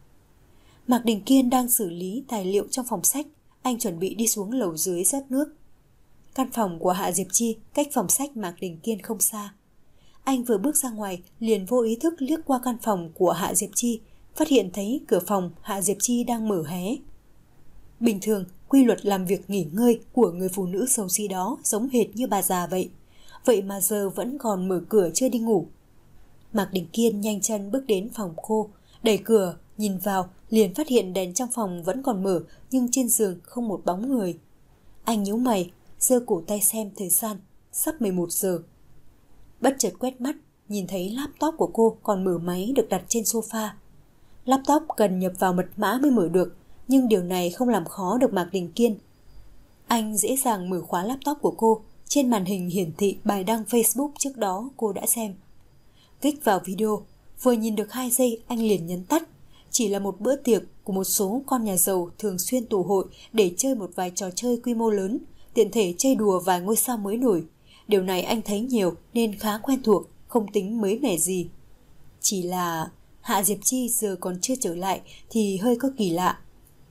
Mạc Đình Kiên đang xử lý tài liệu trong phòng sách, anh chuẩn bị đi xuống lầu dưới rót nước. Căn phòng của Hạ Diệp Chi cách phòng sách Mạc Đình Kiên không xa. Anh vừa bước ra ngoài liền vô ý thức liếc qua căn phòng của Hạ Diệp Chi, phát hiện thấy cửa phòng Hạ Diệp Chi đang mở hé. Bình thường, quy luật làm việc nghỉ ngơi của người phụ nữ xấu xí đó giống hệt như bà già vậy. Vậy mà giờ vẫn còn mở cửa chưa đi ngủ. Mạc Đình Kiên nhanh chân bước đến phòng cô, đẩy cửa, nhìn vào, liền phát hiện đèn trong phòng vẫn còn mở nhưng trên giường không một bóng người. Anh nhíu mày, giơ cổ tay xem thời gian, sắp mười một giờ. Bất chợt quét mắt, nhìn thấy laptop của cô còn mở máy được đặt trên sofa. Laptop cần nhập vào mật mã mới mở được, nhưng điều này không làm khó được Mạc Đình Kiên. Anh dễ dàng mở khóa laptop của cô, trên màn hình hiển thị bài đăng Facebook trước đó cô đã xem. Kích vào video, vừa nhìn được hai giây anh liền nhấn tắt. Chỉ là một bữa tiệc của một số con nhà giàu thường xuyên tụ hội để chơi một vài trò chơi quy mô lớn, tiện thể chơi đùa vài ngôi sao mới nổi. Điều này anh thấy nhiều nên khá quen thuộc, không tính mới mẻ gì. Chỉ là Hạ Diệp Chi giờ còn chưa trở lại thì hơi có kỳ lạ.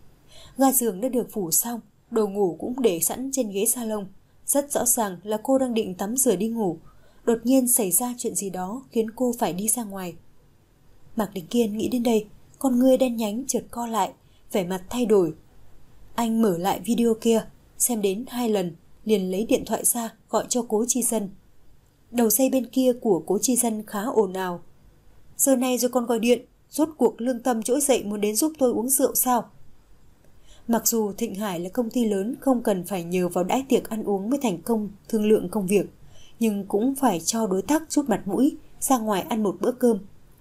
Ga giường đã được phủ xong, đồ ngủ cũng để sẵn trên ghế salon. Rất rõ ràng là cô đang định tắm rửa đi ngủ. Đột nhiên xảy ra chuyện gì đó khiến cô phải đi ra ngoài. Mạc Đình Kiên nghĩ đến đây, con ngươi đen nhánh chợt co lại, vẻ mặt thay đổi. Anh mở lại video kia, xem đến hai lần, liền lấy điện thoại ra gọi cho Cố Chi Dân. Đầu dây bên kia của Cố Chi Dân khá ồn ào. Giờ này rồi còn gọi điện, rốt cuộc lương tâm trỗi dậy muốn đến giúp tôi uống rượu sao? Mặc dù Thịnh Hải là công ty lớn không cần phải nhờ vào đãi tiệc ăn uống mới thành công thương lượng công việc, nhưng cũng phải cho đối tác chút mặt mũi, ra ngoài ăn một bữa cơm.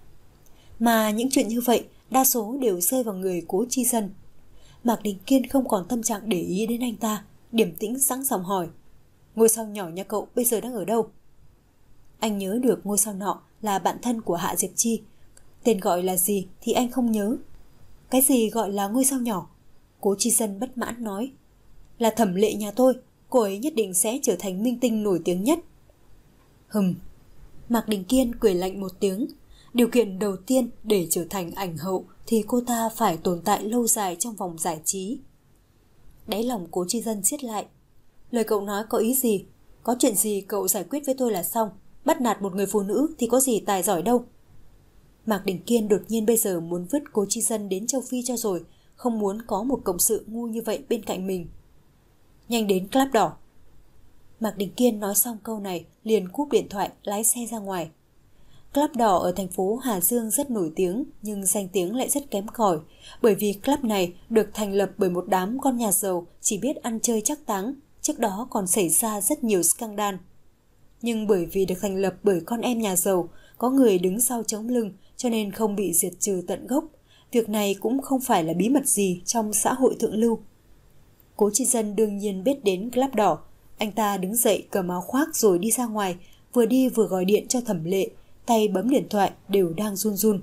Mà những chuyện như vậy đa số đều rơi vào người Cố Chi Dân. Mạc Đình Kiên không còn tâm trạng để ý đến anh ta, điềm tĩnh sẵn giọng hỏi: ngôi sao nhỏ nhà cậu bây giờ đang ở đâu? Anh nhớ được ngôi sao nọ là bạn thân của Hạ Diệp Chi. Tên gọi là gì thì anh không nhớ. Cái gì gọi là ngôi sao nhỏ? Cố Chi Dân bất mãn nói. Là Thẩm Lệ nhà tôi, cô ấy nhất định sẽ trở thành minh tinh nổi tiếng nhất. Hừm. Mạc Đình Kiên cười lạnh một tiếng. Điều kiện đầu tiên để trở thành ảnh hậu thì cô ta phải tồn tại lâu dài trong vòng giải trí. Đáy lòng Cố Chi Dân siết lại. Lời cậu nói có ý gì? Có chuyện gì cậu giải quyết với tôi là xong. Bắt nạt một người phụ nữ thì có gì tài giỏi đâu. Mạc Đình Kiên đột nhiên bây giờ muốn vứt Cố Chi Dân đến châu Phi cho rồi, không muốn có một cộng sự ngu như vậy bên cạnh mình. Nhanh đến Club Đỏ. Mạc Đình Kiên nói xong câu này liền cúp điện thoại lái xe ra ngoài. Club Đỏ ở thành phố Hà Dương rất nổi tiếng nhưng danh tiếng lại rất kém cỏi, bởi vì club này được thành lập bởi một đám con nhà giàu chỉ biết ăn chơi trác táng, trước đó còn xảy ra rất nhiều scandal. Nhưng bởi vì được thành lập bởi con em nhà giàu, có người đứng sau chống lưng cho nên không bị diệt trừ tận gốc. Việc này cũng không phải là bí mật gì trong xã hội thượng lưu. Cố Chi Dân đương nhiên biết đến Club Đỏ. Anh ta đứng dậy cầm áo khoác rồi đi ra ngoài, vừa đi vừa gọi điện cho Thẩm Lệ, tay bấm điện thoại đều đang run run.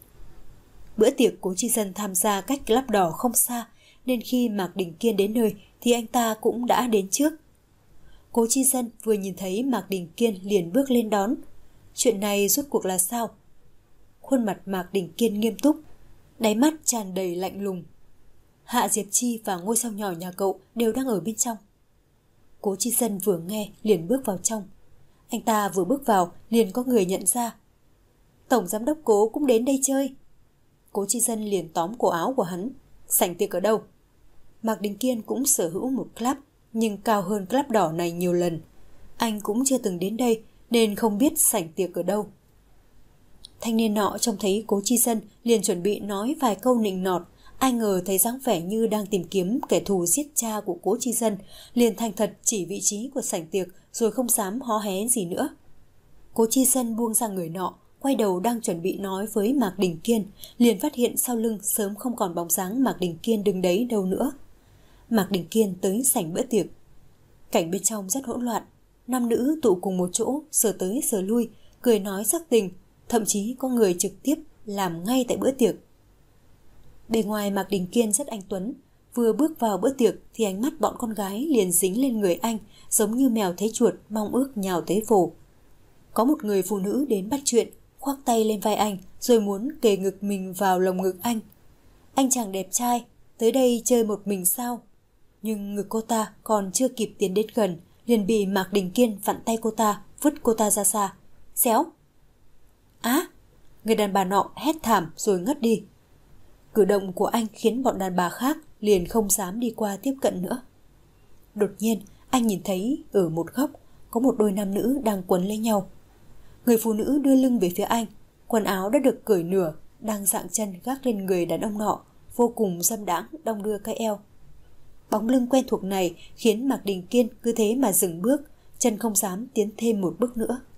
Bữa tiệc Cố Chi Dân tham gia cách Club Đỏ không xa, nên khi Mạc Đình Kiên đến nơi thì anh ta cũng đã đến trước. Cố Chi Dân vừa nhìn thấy Mạc Đình Kiên liền bước lên đón. Chuyện này rốt cuộc là sao? Khuôn mặt Mạc Đình Kiên nghiêm túc, đáy mắt tràn đầy lạnh lùng. Hạ Diệp Chi và ngôi sao nhỏ nhà cậu đều đang ở bên trong. Cố Chi Dân vừa nghe liền bước vào trong. Anh ta vừa bước vào liền có người nhận ra. Tổng giám đốc Cố cũng đến đây chơi. Cố Chi Dân liền tóm cổ áo của hắn. Sảnh tiệc ở đâu? Mạc Đình Kiên cũng sở hữu một club, nhưng cao hơn club đỏ này nhiều lần. Anh cũng chưa từng đến đây nên không biết sảnh tiệc ở đâu. Thanh niên nọ trông thấy Cố Chi Dân liền chuẩn bị nói vài câu nịnh nọt. Ai ngờ thấy dáng vẻ như đang tìm kiếm kẻ thù giết cha của Cố Chi Dân, liền thành thật chỉ vị trí của sảnh tiệc rồi không dám hó hé gì nữa. Cố Chi Dân buông ra người nọ, quay đầu đang chuẩn bị nói với Mạc Đình Kiên, liền phát hiện sau lưng sớm không còn bóng dáng Mạc Đình Kiên đứng đấy đâu nữa. Mạc Đình Kiên tới sảnh bữa tiệc. Cảnh bên trong rất hỗn loạn, nam nữ tụ cùng một chỗ, sờ tới sờ lui, cười nói sắc tình, thậm chí có người trực tiếp làm ngay tại bữa tiệc. Bề ngoài Mạc Đình Kiên rất anh tuấn, vừa bước vào bữa tiệc thì ánh mắt bọn con gái liền dính lên người anh, giống như mèo thấy chuột mong ước nhào tới phổ. Có một người phụ nữ đến bắt chuyện, khoác tay lên vai anh rồi muốn kề ngực mình vào lồng ngực anh. Anh chàng đẹp trai, tới đây chơi một mình sao? Nhưng ngực cô ta còn chưa kịp tiến đến gần, liền bị Mạc Đình Kiên vặn tay cô ta, vứt cô ta ra xa. Xéo! Á! Người đàn bà nọ hét thảm rồi ngất đi. Cử động của anh khiến bọn đàn bà khác liền không dám đi qua tiếp cận nữa. Đột nhiên, anh nhìn thấy ở một góc có một đôi nam nữ đang quấn lấy nhau. Người phụ nữ đưa lưng về phía anh, quần áo đã được cởi nửa, đang dạng chân gác lên người đàn ông nọ, vô cùng dâm đãng đong đưa cái eo. Bóng lưng quen thuộc này khiến Mạc Đình Kiên cứ thế mà dừng bước, chân không dám tiến thêm một bước nữa.